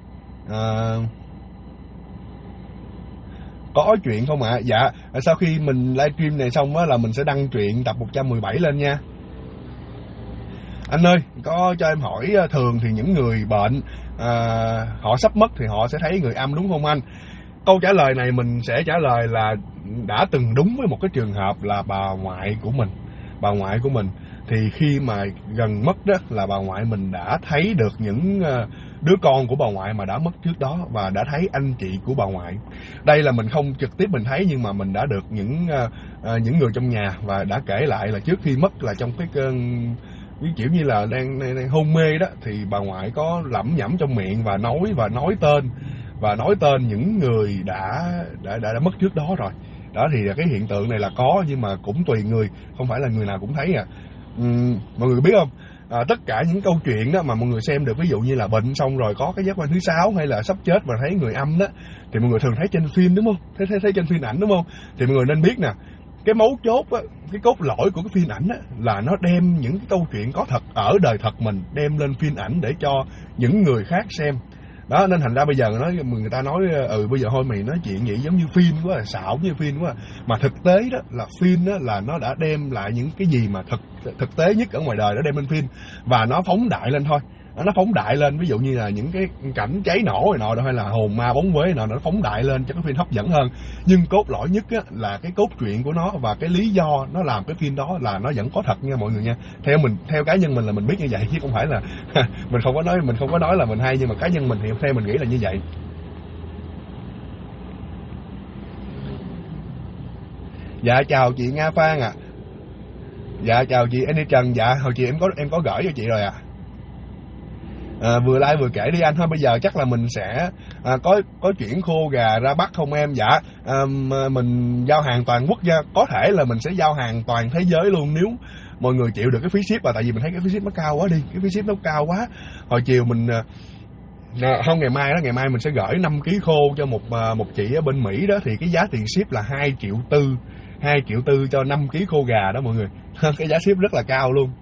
Có chuyện không ạ? Dạ, sau khi mình livestream này xong á là mình sẽ đăng truyện tập 117 lên nha. Anh ơi, có cho em hỏi, thường thì những người bệnh họ sắp mất thì họ sẽ thấy người âm đúng không anh? Câu trả lời này mình sẽ trả lời là đã từng đúng với một cái trường hợp là bà ngoại của mình. Thì khi mà gần mất đó là bà ngoại mình đã thấy được những đứa con của bà ngoại mà đã mất trước đó, và đã thấy anh chị của bà ngoại. Đây là mình không trực tiếp mình thấy, nhưng mà mình đã được những người trong nhà và đã kể lại là trước khi mất là trong cái cơn kiểu như là đang hôn mê đó, thì bà ngoại có lẩm nhẩm trong miệng và nói tên những người đã mất trước đó rồi. Đó thì cái hiện tượng này là có, nhưng mà cũng tùy người, không phải là người nào cũng thấy. Mọi người biết không, tất cả những câu chuyện đó mà mọi người xem được, ví dụ như là bệnh xong rồi có cái giác quan thứ 6, hay là sắp chết và thấy người âm đó, thì mọi người thường thấy trên phim đúng không, thấy trên phim ảnh đúng không. Thì mọi người nên biết nè, cái mấu chốt á, cái cốt lõi của cái phim ảnh á, là nó đem những cái câu chuyện có thật ở đời thật mình đem lên phim ảnh để cho những người khác xem. Đó, nên thành ra bây giờ người ta nói bây giờ thôi mày nói chuyện vậy giống như phim quá, là xạo như phim quá. Mà thực tế đó là phim đó là nó đã đem lại những cái gì mà thực tế nhất ở ngoài đời nó đem lên phim, và nó phóng đại lên thôi. Nó phóng đại lên, ví dụ như là những cái cảnh cháy nổ này nọ, hay là hồn ma bóng vế nọ, nó phóng đại lên cho cái phim hấp dẫn hơn. Nhưng cốt lõi nhất á, là cái cốt truyện của nó và cái lý do nó làm cái phim đó là nó vẫn có thật nha mọi người nha. Theo cá nhân mình là mình biết như vậy, chứ không phải là mình không có nói là mình hay, nhưng mà cá nhân mình thì theo mình nghĩ là như vậy. Dạ chào chị Nga Phan ạ. Dạ chào chị Annie Trần. Dạ hồi chị em có gửi cho chị rồi ạ. Vừa like vừa kể đi anh. Thôi bây giờ chắc là mình sẽ có chuyển khô gà ra Bắc không em? Dạ mình giao hàng toàn quốc nha. Có thể là mình sẽ giao hàng toàn thế giới luôn, nếu mọi người chịu được cái phí ship. Và tại vì mình thấy cái phí ship nó cao quá đi, cái phí ship nó cao quá. Hồi chiều mình không, ngày mai mình sẽ gửi 5 kg khô cho một chị ở bên Mỹ đó, thì cái giá tiền ship là 2,4 triệu cho 5 kg khô gà đó mọi người. Cái giá ship rất là cao luôn.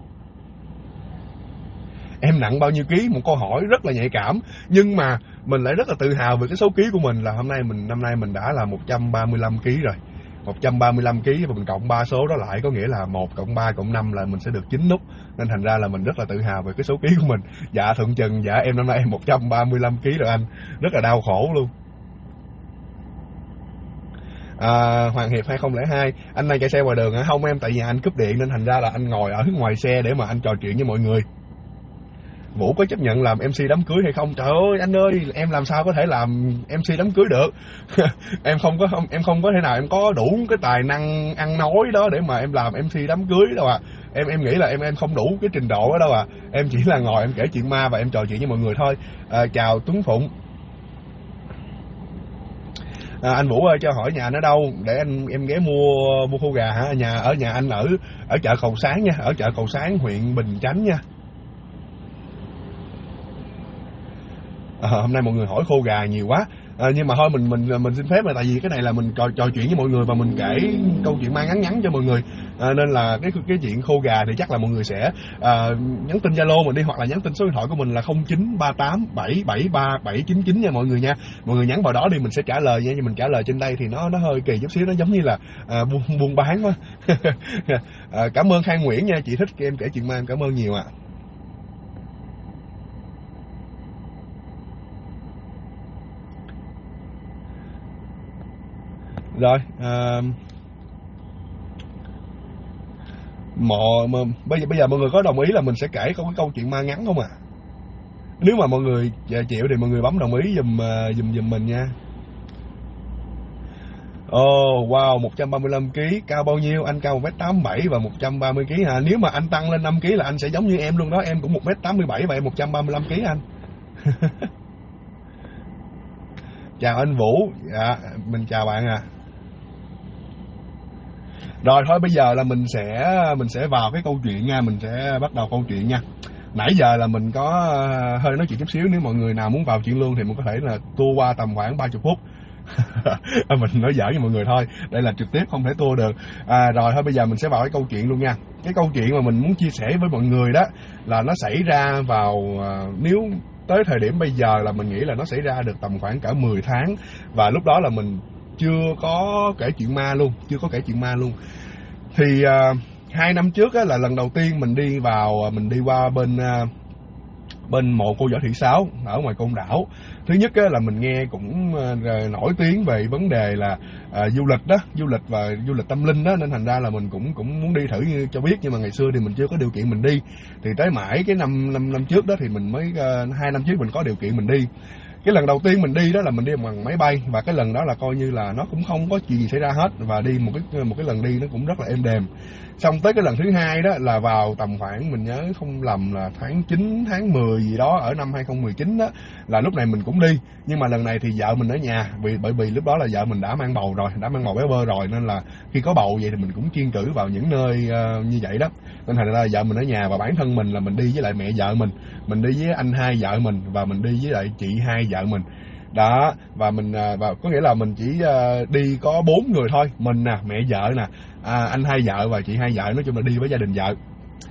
Em nặng bao nhiêu ký? Một câu hỏi rất là nhạy cảm, nhưng mà mình lại rất là tự hào về cái số ký của mình. Là năm nay mình đã là 135 kg rồi. 135 kg và mình cộng 3 số đó lại, có nghĩa là 1 cộng 3 cộng 5 là mình sẽ được 9 nút. Nên thành ra là mình rất là tự hào về cái số ký của mình. Dạ thuận chừng, dạ em năm nay 135 kg rồi anh. Rất là đau khổ luôn. Hoàng Hiệp 2002, anh đang chạy xe ngoài đường hả? Không em, tại nhà anh cúp điện nên thành ra là anh ngồi ở ngoài xe để mà anh trò chuyện với mọi người. Vũ có chấp nhận làm MC đám cưới hay không? Trời ơi anh ơi, em làm sao có thể làm MC đám cưới được. Em không có thể nào em có đủ cái tài năng ăn nói đó để mà em làm MC đám cưới đâu à. Em nghĩ là em không đủ cái trình độ đó đâu à. Em chỉ là ngồi em kể chuyện ma và em trò chuyện với mọi người thôi. Chào Tuấn Phụng. Anh Vũ ơi, cho hỏi nhà anh ở đâu để em ghé mua khô gà hả? Ở nhà anh ở chợ Cầu Sáng nha, ở chợ Cầu Sáng, huyện Bình Chánh nha. Hôm nay mọi người hỏi khô gà nhiều quá, nhưng mà thôi mình xin phép, là tại vì cái này là mình trò chuyện với mọi người và mình kể câu chuyện ma ngắn cho mọi người, nên là cái chuyện khô gà thì chắc là mọi người sẽ nhắn tin Zalo mình đi, hoặc là nhắn tin số điện thoại của mình là 0938 773 799 nha mọi người nha. Mọi người nhắn vào đó đi, mình sẽ trả lời nha. Nhưng mình trả lời trên đây thì nó hơi kỳ chút xíu, nó giống như là buôn bán quá. Cảm ơn Khang Nguyễn nha, chị thích em kể chuyện ma, em cảm ơn nhiều ạ. Rồi bây giờ mọi người có đồng ý là mình sẽ kể có cái câu chuyện ma ngắn không à? Nếu mà mọi người chịu thì mọi người bấm đồng ý giùm mình nha. Wow, 135 kg, cao bao nhiêu? Anh cao 1m87 và 130 kg hả? Nếu mà anh tăng lên 5 kg là anh sẽ giống như em luôn đó. Em cũng 1m87 và em 135 kg anh. Chào anh Vũ. Dạ, mình chào bạn à. Rồi thôi bây giờ là mình sẽ vào cái câu chuyện nha, mình sẽ bắt đầu câu chuyện nha. Nãy giờ là mình có hơi nói chuyện chút xíu, nếu mọi người nào muốn vào chuyện luôn thì mình có thể là tua qua tầm khoảng 30 phút. Mình nói giỡn với mọi người thôi, đây là trực tiếp không thể tua được. Rồi thôi bây giờ mình sẽ vào cái câu chuyện luôn nha. Cái câu chuyện mà mình muốn chia sẻ với mọi người đó là nó xảy ra vào nếu tới thời điểm bây giờ là mình nghĩ là nó xảy ra được tầm khoảng cỡ 10 tháng. Và lúc đó là mình chưa có kể chuyện ma luôn. Thì 2 năm trước á, là lần đầu tiên mình đi qua bên mộ cô Võ Thị Sáu ở ngoài Côn Đảo. Thứ nhất á, là mình nghe cũng nổi tiếng về vấn đề là du lịch tâm linh đó, nên thành ra là mình cũng muốn đi thử như cho biết. Nhưng mà ngày xưa thì mình chưa có điều kiện mình đi, thì tới mãi cái năm trước đó thì mình mới 2 năm trước mình có điều kiện mình đi. Cái lần đầu tiên mình đi đó là mình đi bằng máy bay, và cái lần đó là coi như là nó cũng không có chuyện gì xảy ra hết, và đi một cái lần đi nó cũng rất là êm đềm. Xong tới cái lần thứ hai đó là vào tầm khoảng, mình nhớ không lầm là tháng 9, tháng 10 gì đó ở năm 2019 đó, là lúc này mình cũng đi. Nhưng mà lần này thì vợ mình ở nhà, bởi vì lúc đó là vợ mình đã mang bầu bé bơ rồi, nên là khi có bầu vậy thì mình cũng kiêng cữ vào những nơi như vậy đó. Nên thành ra vợ mình ở nhà, và bản thân mình là mình đi với lại mẹ vợ mình đi với anh hai vợ mình, và mình đi với lại chị hai vợ mình đó. Và và có nghĩa là mình chỉ đi có 4 người thôi, mình nè, mẹ vợ nè, anh hai vợ và chị hai vợ, nói chung là đi với gia đình vợ.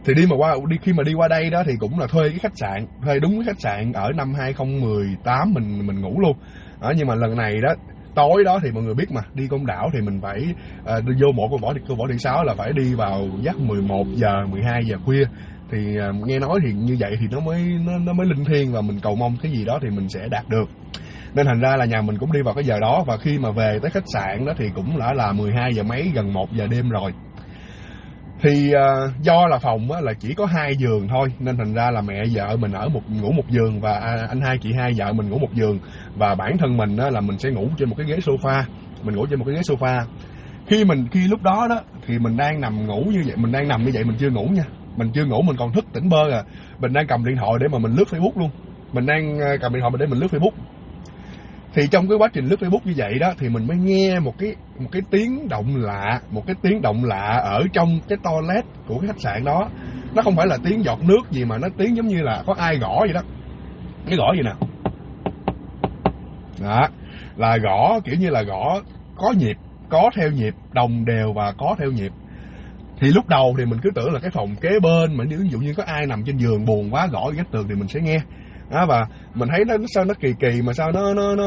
Thì khi mà đi qua đây đó thì cũng là thuê cái khách sạn, thuê đúng cái khách sạn ở năm 2018 mình ngủ luôn. Nhưng mà lần này đó, tối đó thì mọi người biết mà, đi Côn Đảo thì mình phải vô mộ cô Võ Thị Sáu là phải đi vào giấc 11 giờ 12 giờ khuya. Thì nghe nói thì như vậy thì nó mới linh thiêng, và mình cầu mong cái gì đó thì mình sẽ đạt được. Nên thành ra là nhà mình cũng đi vào cái giờ đó, và khi mà về tới khách sạn đó thì cũng đã là 12 giờ mấy, gần 1 giờ đêm rồi. Thì do là phòng là chỉ có 2 giường thôi, nên thành ra là mẹ vợ mình ngủ một giường, và anh hai chị hai vợ mình ngủ một giường, và bản thân mình là mình sẽ ngủ trên một cái ghế sofa. Mình ngủ trên một cái ghế sofa. Khi lúc đó đó thì mình đang nằm ngủ như vậy, mình đang nằm như vậy, mình chưa ngủ nha. Mình chưa ngủ, mình còn thức tỉnh bơ à. Mình đang cầm điện thoại để mà mình lướt Facebook luôn. Mình đang cầm điện thoại để mình lướt Facebook. Thì trong cái quá trình lướt Facebook như vậy đó thì mình mới nghe một cái tiếng động lạ ở trong cái toilet của cái khách sạn đó. Nó không phải là tiếng giọt nước gì, mà nó tiếng giống như là có ai gõ vậy đó. Cái gõ gì nè. Đó, là gõ kiểu như là gõ có nhịp, có theo nhịp, đồng đều và có theo nhịp. Thì lúc đầu thì mình cứ tưởng là cái phòng kế bên, mà ví dụ như có ai nằm trên giường buồn quá gõ vách tường thì mình sẽ nghe. Đó, và mình thấy sao nó kỳ mà sao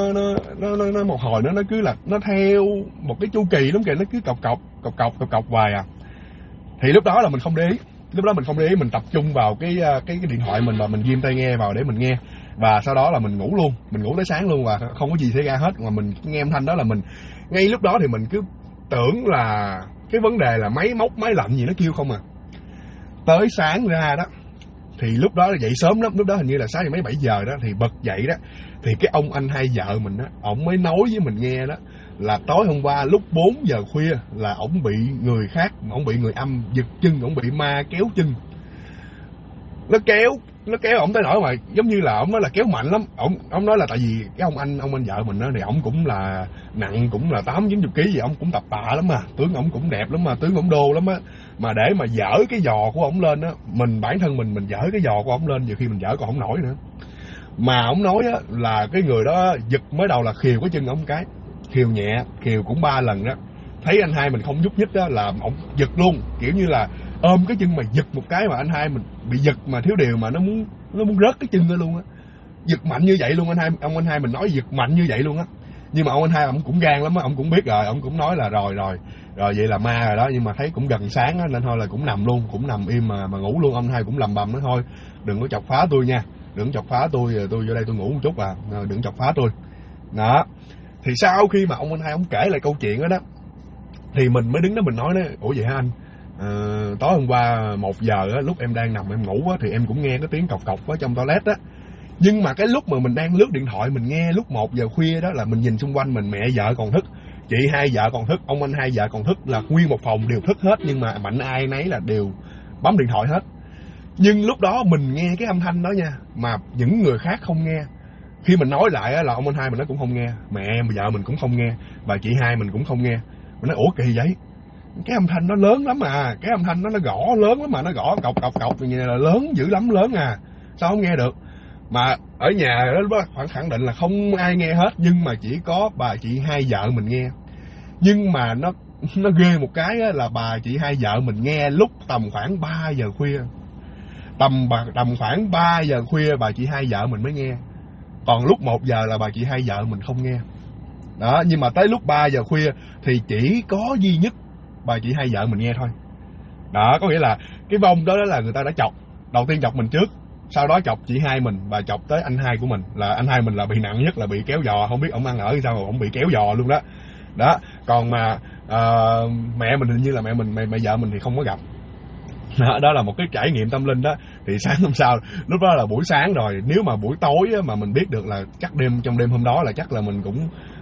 nó một hồi nó cứ là nó theo một cái chu kỳ lắm kìa, nó cứ cọc hoài à. Thì lúc đó là mình không để ý, mình tập trung vào cái điện thoại mình, và mình ghim tai nghe vào để mình nghe. Và sau đó là mình ngủ luôn, mình ngủ tới sáng luôn, và không có gì xảy ra hết. Mà mình nghe âm thanh đó là ngay lúc đó thì mình cứ tưởng là cái vấn đề là máy móc máy lạnh gì nó kêu không à. Tới sáng ra đó thì lúc đó là dậy sớm lắm, lúc đó hình như là 6 giờ mấy 7 giờ đó, thì bật dậy đó thì cái ông anh hai vợ mình đó, ổng mới nói với mình nghe đó là tối hôm qua lúc 4 giờ khuya là ổng bị người khác, ổng bị người âm giật chân, ổng bị ma kéo chân. Nó kéo ổng tới nỗi mà giống như là ổng nói là kéo mạnh lắm. Ổng nói là tại vì cái ông anh vợ mình đó thì ổng cũng là nặng, cũng là 80-90 kg gì, ổng cũng tập tạ lắm mà, tướng ổng cũng đẹp lắm mà, tướng ổng đô lắm á. Mà để mà dỡ cái giò của ổng lên á, bản thân mình dỡ cái giò của ổng lên, nhiều khi mình dỡ còn không nổi nữa. Mà ổng nói á là cái người đó giật mới đầu là khều cái chân ổng cái, khều nhẹ, khều cũng 3 lần đó. Thấy anh hai mình không nhúc nhích đó là ổng giật luôn, kiểu như là ôm cái chân mà giật một cái, mà anh hai mình bị giật mà thiếu điều mà nó muốn rớt cái chân ra luôn á. Giật mạnh như vậy luôn, ông anh hai mình nói giật mạnh như vậy luôn á. Nhưng mà ông anh hai ổng cũng gan lắm á, ổng cũng biết rồi, ổng cũng nói là rồi vậy là ma rồi đó. Nhưng mà thấy cũng gần sáng á, nên thôi là cũng nằm luôn, cũng nằm im mà ngủ luôn. Ông anh hai cũng lầm bầm nói thôi đừng có chọc phá tôi nha, đừng có chọc phá tôi vô đây tôi ngủ một chút à, đừng chọc phá tôi đó. Thì sau khi mà ông anh hai ông kể lại câu chuyện đó đó thì mình mới đứng đó mình nói đó, ủa vậy hả anh? Tối hôm qua 1 giờ á, lúc em đang nằm em ngủ á, thì em cũng nghe cái tiếng cọc ở trong toilet á. Nhưng mà cái lúc mà mình đang lướt điện thoại mình nghe lúc 1 giờ khuya đó là mình nhìn xung quanh mình, mẹ vợ còn thức, chị hai vợ còn thức, ông anh hai vợ còn thức, là nguyên một phòng đều thức hết. Nhưng mà mạnh ai nấy là đều bấm điện thoại hết. Nhưng lúc đó mình nghe cái âm thanh đó nha, mà những người khác không nghe. Khi mình nói lại á, là ông anh hai mình nó cũng không nghe, mẹ vợ mình cũng không nghe, và chị hai mình cũng không nghe. Mình nói ủa kỳ vậy, cái âm thanh nó lớn lắm mà, cái âm thanh nó gõ lớn lắm mà, nó gõ cọc như là lớn dữ lắm, lớn à, sao không nghe được. Mà ở nhà đó khoảng khẳng định là không ai nghe hết, nhưng mà chỉ có bà chị hai vợ mình nghe. Nhưng mà nó ghê một cái á, là bà chị hai vợ mình nghe lúc tầm khoảng 3 giờ khuya. Tầm khoảng 3 giờ khuya bà chị hai vợ mình mới nghe. Còn lúc 1 giờ là bà chị hai vợ mình không nghe. Đó, nhưng mà tới lúc 3 giờ khuya thì chỉ có duy nhất bà chị hai vợ mình nghe thôi. Đó, có nghĩa là cái vong đó là người ta đã chọc. Đầu tiên chọc mình trước, sau đó chọc chị hai mình, và chọc tới anh hai của mình. Là anh hai mình là bị nặng nhất, là bị kéo giò, không biết ổng ăn ở sao mà ổng bị kéo giò luôn đó. Đó, còn mà mẹ mình hình như là mẹ vợ mình thì không có gặp. Đó là một cái trải nghiệm tâm linh đó. Thì sáng hôm sau, lúc đó là buổi sáng rồi, nếu mà buổi tối mà mình biết được là chắc trong đêm hôm đó là chắc là mình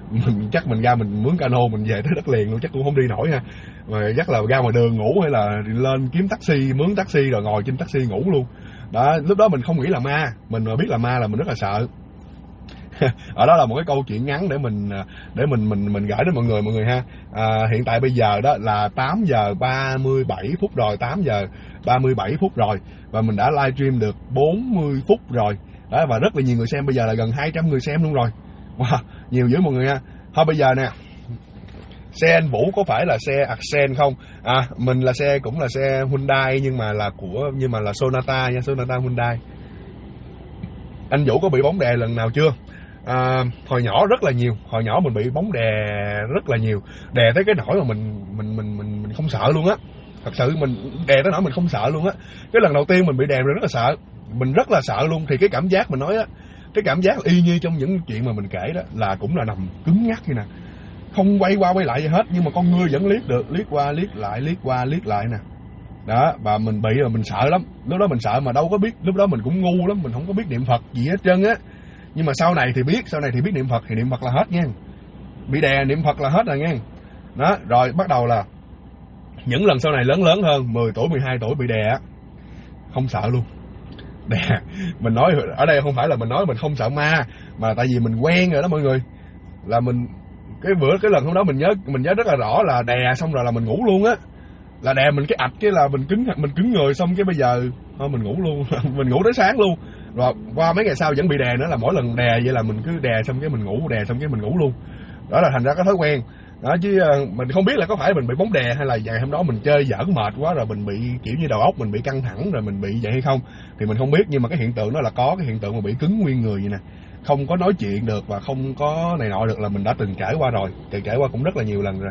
ra mình mướn cano mình về tới đất liền luôn, chắc cũng không đi nổi ha. Mà chắc là ra ngoài đường ngủ, hay là lên kiếm taxi, mướn taxi rồi ngồi trên taxi ngủ luôn. Đó, lúc đó mình không nghĩ là ma, mình mà biết là ma là mình rất là sợ. Ở đó là một cái câu chuyện ngắn để mình gửi đến mọi người ha. Hiện tại bây giờ đó là 8 giờ 37 phút rồi, 8 giờ 37 phút rồi, và mình đã livestream được 40 phút rồi. Đó, và rất là nhiều người xem, bây giờ là gần 200 người xem luôn rồi. Wow, nhiều dữ mọi người ha. Thôi bây giờ nè, xe anh Vũ có phải là xe Accent không? Mình là xe cũng là xe Hyundai nhưng mà là Sonata nha, Sonata Hyundai. Anh Vũ có bị bóng đè lần nào chưa? Hồi nhỏ rất là nhiều, hồi nhỏ mình bị bóng đè rất là nhiều, đè tới cái nỗi mà mình không sợ luôn á. Thật sự mình đè tới nỗi mình không sợ luôn á. Cái lần đầu tiên mình bị đè rồi rất là sợ, mình rất là sợ luôn. Thì cái cảm giác mình nói á, cái cảm giác y như trong những chuyện mà mình kể đó, là cũng là nằm cứng nhắc như nè, không quay qua quay lại gì hết, nhưng mà con ngươi vẫn liếc được, liếc qua liếc lại, liếc qua liếc lại nè. Đó, và mình bị rồi mình sợ lắm. Lúc đó mình sợ mà đâu có biết, lúc đó mình cũng ngu lắm, mình không có biết niệm Phật gì hết trơn á. Nhưng mà sau này thì biết niệm Phật, thì niệm Phật là hết nha. Bị đè niệm Phật là hết rồi nha. Đó, rồi bắt đầu là những lần sau này lớn hơn, 10 tuổi, 12 tuổi bị đè á, không sợ luôn. Đè, mình nói ở đây không phải là mình nói mình không sợ ma, mà tại vì mình quen rồi đó mọi người. Là mình cái lần hôm đó mình nhớ rất là rõ là đè xong rồi là mình ngủ luôn á. Là đè mình cái ạch cái là mình cứng người, xong cái bây giờ thôi mình ngủ luôn. Mình ngủ tới sáng luôn. Rồi qua mấy ngày sau vẫn bị đè nữa, là mỗi lần đè vậy là mình cứ đè xong cái mình ngủ, đè xong cái mình ngủ luôn. Đó là thành ra cái thói quen. Đó, chứ mình không biết là có phải mình bị bóng đè hay là ngày hôm đó mình chơi giỡn mệt quá rồi mình bị kiểu như đầu óc mình bị căng thẳng rồi mình bị vậy hay không, thì mình không biết. Nhưng mà cái hiện tượng đó là có cái hiện tượng mà bị cứng nguyên người vậy nè, không có nói chuyện được và không có này nọ được, là mình đã từng trải qua rồi, trải qua cũng rất là nhiều lần rồi.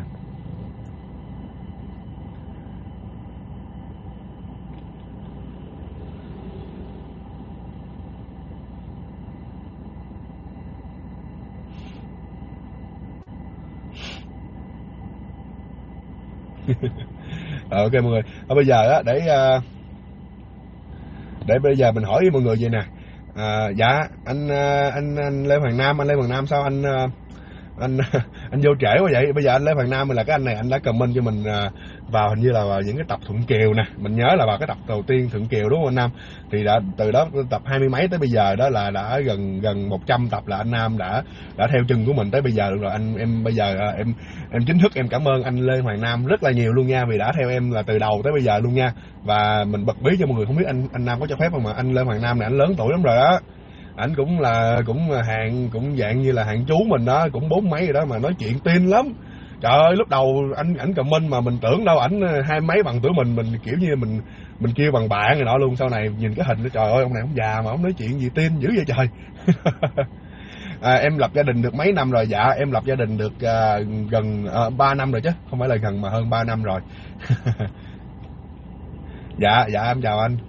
Ok mọi người, bây giờ á, để bây giờ mình hỏi mọi người vậy nè. Dạ anh Lê Hoàng Nam sao anh vô trễ quá vậy? Bây giờ anh Lê Hoàng Nam là cái anh này, anh đã comment cho mình vào hình như là vào những cái tập Thuận Kiều nè, mình nhớ là vào cái tập đầu tiên Thuận Kiều đúng không anh Nam? Thì đã từ đó tập 20 mấy tới bây giờ đó là đã gần 100 tập là anh Nam đã theo chân của mình tới bây giờ rồi. Em bây giờ em chính thức em cảm ơn anh Lê Hoàng Nam rất là nhiều luôn nha, vì đã theo em là từ đầu tới bây giờ luôn nha. Và mình bật bí cho mọi người, không biết anh Nam có cho phép không, mà anh Lê Hoàng Nam này anh lớn tuổi lắm rồi đó. Ảnh cũng dạng như là hạng chú mình đó, cũng 40 mấy rồi đó, mà nói chuyện tin lắm. Trời ơi, lúc đầu ảnh comment mà mình tưởng đâu ảnh 20 mấy bằng tuổi mình kiểu như mình kêu bằng bạn rồi nọ luôn. Sau này nhìn cái hình đó, trời ơi ông này ông già mà ông nói chuyện gì tin dữ vậy trời. Em lập gia đình được mấy năm rồi? Dạ em lập gia đình được gần 3 năm rồi chứ, không phải là gần mà hơn 3 năm rồi. Dạ em chào anh.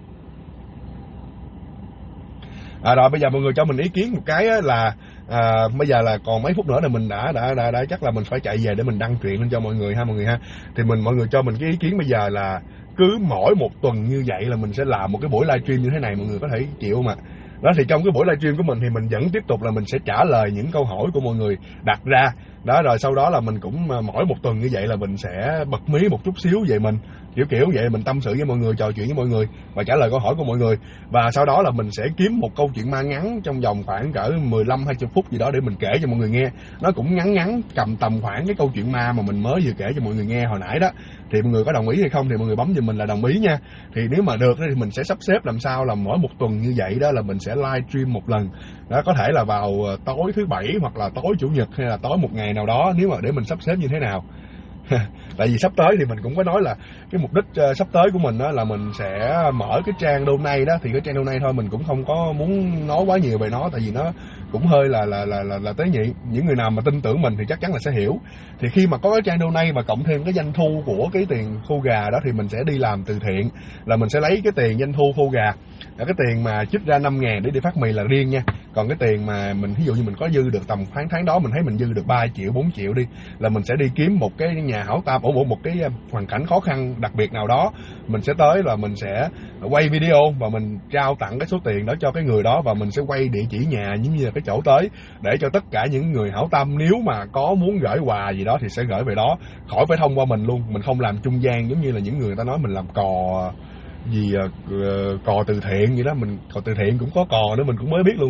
Rồi bây giờ mọi người cho mình ý kiến một cái là bây giờ là còn mấy phút nữa là mình đã chắc là mình phải chạy về để mình đăng truyện lên cho mọi người ha mọi người ha. Thì mọi người cho mình cái ý kiến bây giờ là cứ mỗi một tuần như vậy là mình sẽ làm một cái buổi livestream như thế này, mọi người có thể chịu không ạ? Đó, thì trong cái buổi livestream của mình thì mình vẫn tiếp tục là mình sẽ trả lời những câu hỏi của mọi người đặt ra. Đó, rồi sau đó là mình cũng mỗi một tuần như vậy là mình sẽ bật mí một chút xíu về mình, kiểu vậy, mình tâm sự với mọi người, trò chuyện với mọi người và trả lời câu hỏi của mọi người. Và sau đó là mình sẽ kiếm một câu chuyện ma ngắn trong vòng khoảng cỡ 15-20 phút gì đó để mình kể cho mọi người nghe. Nó cũng ngắn, cầm tầm khoảng cái câu chuyện ma mà mình mới vừa kể cho mọi người nghe hồi nãy đó. Thì mọi người có đồng ý hay không thì mọi người bấm giùm mình là đồng ý nha. Thì nếu mà được thì mình sẽ sắp xếp làm sao là mỗi một tuần như vậy đó là mình sẽ live stream một lần. Đó, có thể là vào tối thứ Bảy hoặc là tối Chủ nhật hay là tối một ngày nào đó, nếu mà để mình sắp xếp như thế nào. Tại vì sắp tới thì mình cũng có nói là cái mục đích sắp tới của mình đó là mình sẽ mở cái trang donate đó. Thì cái trang donate thôi, mình cũng không có muốn nói quá nhiều về nó, tại vì nó cũng hơi là tế nhị. Những người nào mà tin tưởng mình thì chắc chắn là sẽ hiểu. Thì khi mà có cái trang donate và cộng thêm cái doanh thu của cái tiền khô gà đó thì mình sẽ đi làm từ thiện, là mình sẽ lấy cái tiền doanh thu khô gà, cái tiền mà trích ra 5.000 để đi phát mì là riêng nha. Còn cái tiền mà mình ví dụ như mình có dư được tầm tháng đó, mình thấy mình dư được 3 triệu 4 triệu đi, là mình sẽ đi kiếm một cái nhà hảo tâm ở một cái hoàn cảnh khó khăn đặc biệt nào đó. Mình sẽ tới là mình sẽ quay video và mình trao tặng cái số tiền đó cho cái người đó, và mình sẽ quay địa chỉ nhà giống như là cái chỗ tới, để cho tất cả những người hảo tâm nếu mà có muốn gửi quà gì đó thì sẽ gửi về đó, khỏi phải thông qua mình luôn. Mình không làm trung gian giống như là những người ta nói mình làm cò gì cò từ thiện vậy đó. Mình cò từ thiện cũng có cò nữa, mình cũng mới biết luôn á.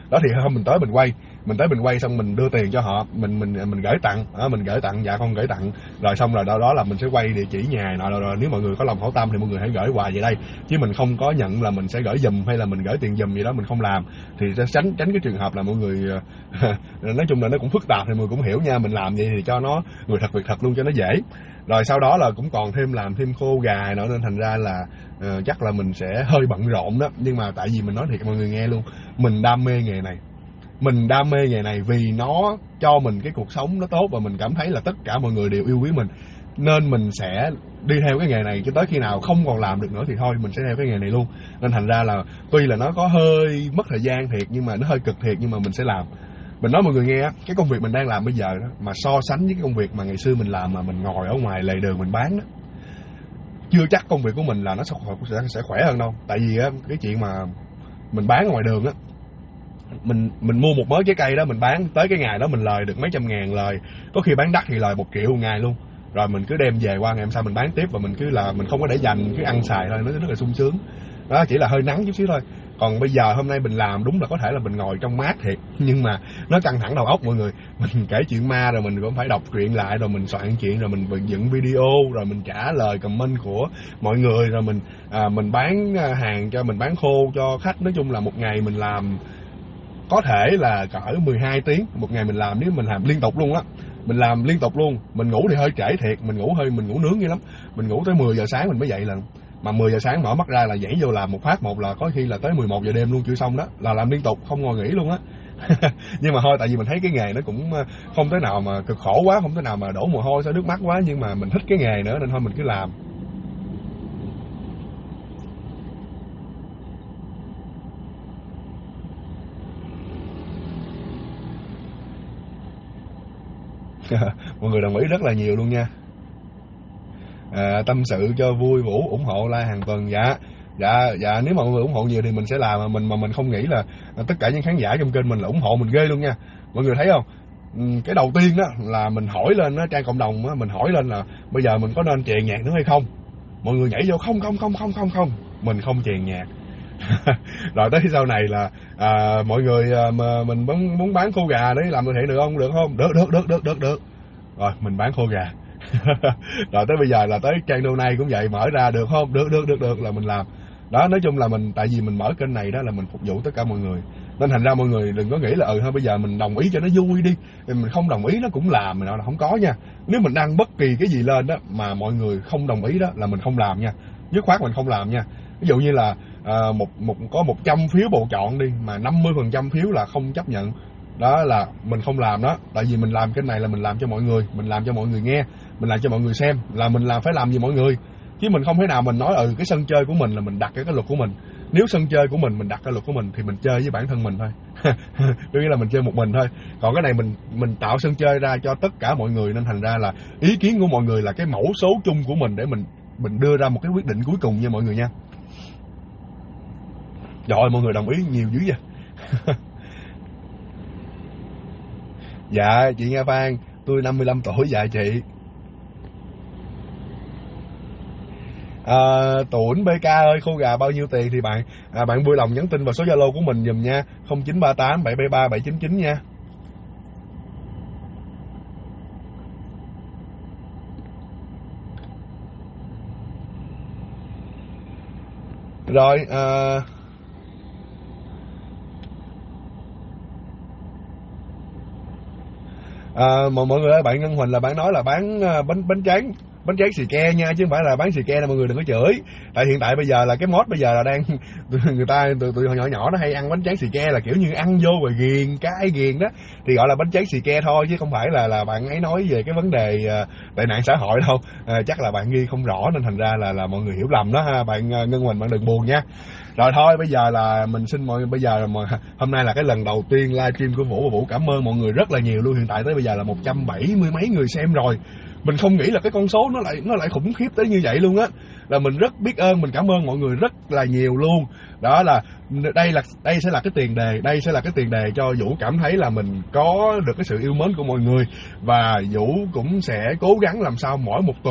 Đó thì hôm mình tới mình quay xong mình đưa tiền cho họ, mình gửi tặng, mình gửi tặng, dạ con gửi tặng, rồi xong rồi đó là mình sẽ quay địa chỉ nhà nọ, rồi nếu mọi người có lòng hảo tâm thì mọi người hãy gửi quà về đây, chứ mình không có nhận là mình sẽ gửi giùm hay là mình gửi tiền giùm gì đó, mình không làm, thì sẽ tránh cái trường hợp là mọi người nói chung là nó cũng phức tạp thì mọi người cũng hiểu nha. Mình làm vậy thì cho nó người thật việc thật luôn cho nó dễ. Rồi sau đó là cũng còn làm thêm khô gà nữa, nên thành ra là chắc là mình sẽ hơi bận rộn đó. Nhưng mà tại vì mình nói thiệt mọi người nghe luôn, mình đam mê nghề này, vì nó cho mình cái cuộc sống nó tốt, và mình cảm thấy là tất cả mọi người đều yêu quý mình, nên mình sẽ đi theo cái nghề này cho tới khi nào không còn làm được nữa thì thôi, mình sẽ theo cái nghề này luôn. Nên thành ra là tuy là nó có hơi mất thời gian thiệt, nhưng mà nó hơi cực thiệt, nhưng mà mình sẽ làm. Mình nói mọi người nghe, cái công việc mình đang làm bây giờ đó, mà so sánh với cái công việc mà ngày xưa mình làm mà mình ngồi ở ngoài lề đường mình bán đó, chưa chắc công việc của mình là nó sẽ khỏe hơn đâu. Tại vì á, cái chuyện mà mình bán ở ngoài đường á, mình mua một mớ trái cây đó mình bán tới cái ngày đó mình lời được mấy trăm ngàn, lời có khi bán đắt thì lời 1 triệu một ngày luôn. Rồi mình cứ đem về qua ngày hôm sau mình bán tiếp, và mình cứ là mình không có để dành, cứ ăn xài thôi, nó rất là sung sướng. Đó chỉ là hơi nắng chút xíu thôi. Còn bây giờ hôm nay mình làm đúng là có thể là mình ngồi trong mát thiệt, nhưng mà nó căng thẳng đầu óc mọi người. Mình kể chuyện ma, rồi mình cũng phải đọc truyện lại, rồi mình soạn chuyện, rồi mình dựng video, rồi mình trả lời comment của mọi người, rồi mình bán hàng cho, mình bán khô cho khách. Nói chung là một ngày mình làm có thể là cỡ 12 tiếng một ngày mình làm, nếu mình làm liên tục luôn á. Mình làm liên tục luôn. Mình ngủ thì hơi trễ thiệt, mình ngủ nướng như lắm. Mình ngủ tới 10 giờ sáng mình mới dậy lần. Mà 10 giờ sáng mở mắt ra là nhảy vô làm một phát một là có khi là tới 11 giờ đêm luôn chưa xong đó. Là làm liên tục không ngồi nghỉ luôn á. Nhưng mà thôi, tại vì mình thấy cái nghề nó cũng không thể nào mà cực khổ quá, không thể nào mà đổ mồ hôi ra nước mắt quá, nhưng mà mình thích cái nghề nữa nên thôi mình cứ làm. Mọi người đồng ý rất là nhiều luôn nha. Tâm sự cho vui, Vũ ủng hộ like hàng tuần. Dạ nếu mà mọi người ủng hộ nhiều thì mình sẽ làm, mà mình không nghĩ là tất cả những khán giả trong kênh mình là ủng hộ mình ghê luôn nha. Mọi người thấy không? Cái đầu tiên đó là mình hỏi lên đó, trang cộng đồng đó, mình hỏi lên là bây giờ mình có nên chèn nhạc nữa hay không. Mọi người nhảy vô không, mình không chèn nhạc. Rồi tới sau này là mọi người mà mình muốn bán khô gà đấy, làm từ thiện được không? Được không? Được. Rồi mình bán khô gà. Rồi tới bây giờ là tới trang donate cũng vậy, mở ra được không? Được là mình làm. Đó, nói chung là tại vì mình mở kênh này đó là mình phục vụ tất cả mọi người, nên thành ra mọi người đừng có nghĩ là thôi bây giờ mình đồng ý cho nó vui đi, mình không đồng ý nó cũng làm, mình nói là không có nha. Nếu mình đăng bất kỳ cái gì lên đó mà mọi người không đồng ý đó là mình không làm nha, dứt khoát mình không làm nha. Ví dụ như là có 100 phiếu bầu chọn đi mà 50% phiếu là không chấp nhận, đó là mình không làm đó. Tại vì mình làm kênh này là mình làm cho mọi người, mình làm cho mọi người nghe, mình làm cho mọi người xem, là mình làm phải làm gì mọi người, chứ mình không thể nào mình nói cái sân chơi của mình là mình đặt cái luật của mình. Nếu sân chơi của mình đặt cái luật của mình thì mình chơi với bản thân mình thôi. Đương nhiên là mình chơi một mình thôi. Còn cái này mình tạo sân chơi ra cho tất cả mọi người, nên thành ra là ý kiến của mọi người là cái mẫu số chung của mình để mình đưa ra một cái quyết định cuối cùng nha mọi người nha. Rồi mọi người đồng ý nhiều dữ vậy. Dạ chị Nga Phan, tôi 55 tuổi. Dạ chị. Tủn BK ơi, khô gà bao nhiêu tiền thì bạn vui lòng nhắn tin vào số Zalo của mình giùm nha, 0938 773 799 nha. Rồi mọi người ơi, bạn Ngân Huỳnh là bạn nói là bán bánh tráng xì ke nha, chứ không phải là bán xì ke đâu mọi người, đừng có chửi. Tại hiện tại bây giờ là cái mốt bây giờ là đang người ta tụi nhỏ nó hay ăn bánh tráng xì ke là kiểu như ăn vô rồi ghiền cái ghiền đó, thì gọi là bánh tráng xì ke thôi, chứ không phải là bạn ấy nói về cái vấn đề tệ nạn xã hội đâu. Chắc là bạn ghi không rõ nên thành ra là mọi người hiểu lầm đó ha. Bạn Ngân Huỳnh bạn đừng buồn nha. Rồi thôi bây giờ là mình xin mọi người, bây giờ mà hôm nay là cái lần đầu tiên livestream của Vũ, và Vũ cảm ơn mọi người rất là nhiều luôn. Hiện tại tới bây giờ là 170 mấy người xem rồi. Mình không nghĩ là cái con số nó lại khủng khiếp tới như vậy luôn á. Là mình rất biết ơn, mình cảm ơn mọi người rất là nhiều luôn. Đó là đây sẽ là cái tiền đề, đây sẽ là cái tiền đề cho Vũ cảm thấy là mình có được cái sự yêu mến của mọi người, và Vũ cũng sẽ cố gắng làm sao mỗi một tuần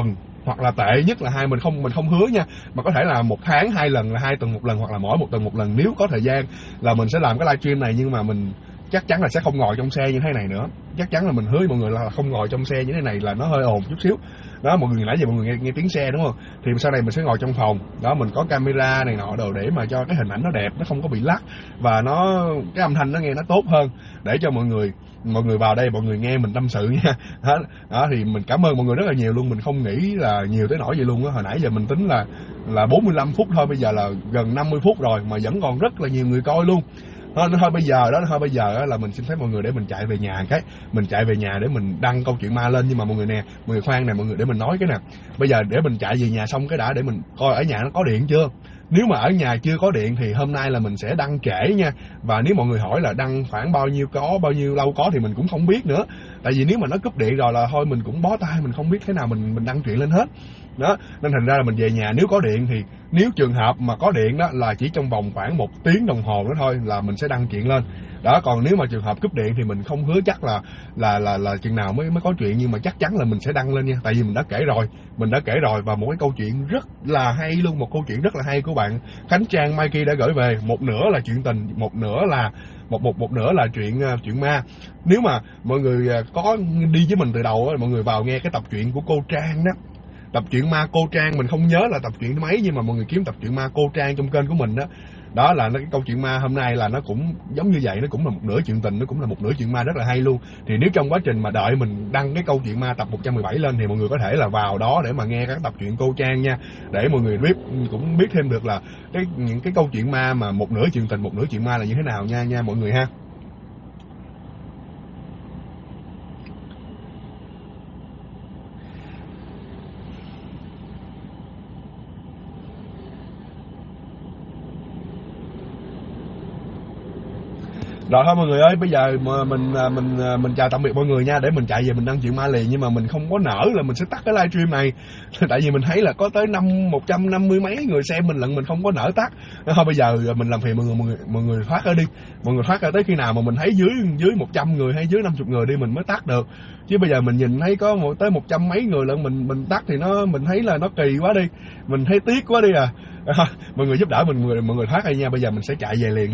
hoặc là tệ nhất là mình không hứa nha, mà có thể là 1 tháng 2 lần, là 2 tuần 1 lần, hoặc là mỗi 1 tuần 1 lần. Nếu có thời gian là mình sẽ làm cái livestream này, nhưng mà mình chắc chắn là sẽ không ngồi trong xe như thế này nữa. Chắc chắn là mình hứa với mọi người là không ngồi trong xe như thế này, là nó hơi ồn chút xíu đó. Mọi người nãy giờ mọi người nghe tiếng xe đúng không, thì sau này mình sẽ ngồi trong phòng đó, mình có camera này nọ đồ để mà cho cái hình ảnh nó đẹp, nó không có bị lắc, và cái âm thanh nó nghe nó tốt hơn, để cho mọi người vào đây mọi người nghe mình tâm sự nha. Đó thì mình cảm ơn mọi người rất là nhiều luôn. Mình không nghĩ là nhiều tới nỗi vậy luôn á. Hồi nãy giờ mình tính là 45 phút thôi, bây giờ là gần 50 phút rồi mà vẫn còn rất là nhiều người coi luôn. Thôi bây giờ là mình xin phép mọi người để mình chạy về nhà mình chạy về nhà để mình đăng câu chuyện ma lên. Nhưng mà mọi người khoan nè, mọi người để mình nói cái nè. Bây giờ để mình chạy về nhà xong cái đã, để mình coi ở nhà nó có điện chưa. Nếu mà ở nhà chưa có điện thì hôm nay là mình sẽ đăng trễ nha. Và nếu mọi người hỏi là đăng khoảng bao nhiêu lâu có thì mình cũng không biết nữa. Tại vì nếu mà nó cúp điện rồi là thôi mình cũng bó tay, mình không biết thế nào mình đăng chuyện lên hết đó. Nên thành ra là mình về nhà, nếu có điện thì, nếu trường hợp mà có điện đó là chỉ trong vòng khoảng 1 tiếng đồng hồ nữa thôi là mình sẽ đăng chuyện lên đó. Còn nếu mà trường hợp cúp điện thì mình không hứa chắc là chừng nào mới có chuyện, nhưng mà chắc chắn là mình sẽ đăng lên nha. Tại vì mình đã kể rồi, và một cái câu chuyện rất là hay luôn, một câu chuyện rất là hay của bạn Khánh Trang Mikey đã gửi về. Một nửa là chuyện tình, một nửa là chuyện ma. Nếu mà mọi người có đi với mình từ đầu á, mọi người vào nghe cái tập truyện của cô Trang đó, tập truyện ma cô Trang, mình không nhớ là tập truyện mấy, nhưng mà mọi người kiếm tập truyện ma cô Trang trong kênh của mình đó. Đó là cái câu chuyện ma hôm nay là nó cũng giống như vậy, nó cũng là một nửa chuyện tình, nó cũng là một nửa chuyện ma rất là hay luôn. Thì nếu trong quá trình mà đợi mình đăng cái câu chuyện ma tập 117 lên thì mọi người có thể là vào đó để mà nghe các tập truyện cô Trang nha, để mọi người cũng biết thêm được là những cái câu chuyện ma mà một nửa chuyện tình, một nửa chuyện ma là như thế nào nha mọi người ha. Rồi thôi mọi người ơi, bây giờ mà mình chào tạm biệt mọi người nha, để mình chạy về mình đăng chuyện ma liền. Nhưng mà mình không có nỡ là mình sẽ tắt cái livestream này tại vì mình thấy là có tới 150 mấy người xem mình lận, mình không có nỡ tắt. Thôi bây giờ mình làm phiền mọi người thoát ra đi, mọi người thoát ra tới khi nào mà mình thấy dưới 100 người hay dưới 50 người đi mình mới tắt được. Chứ bây giờ mình nhìn thấy có tới 100 mấy người lận, mình tắt thì mình thấy là nó kỳ quá đi, mình thấy tiếc quá đi à. Mọi người giúp đỡ mọi người thoát ra nha. Bây giờ mình sẽ chạy về liền luôn.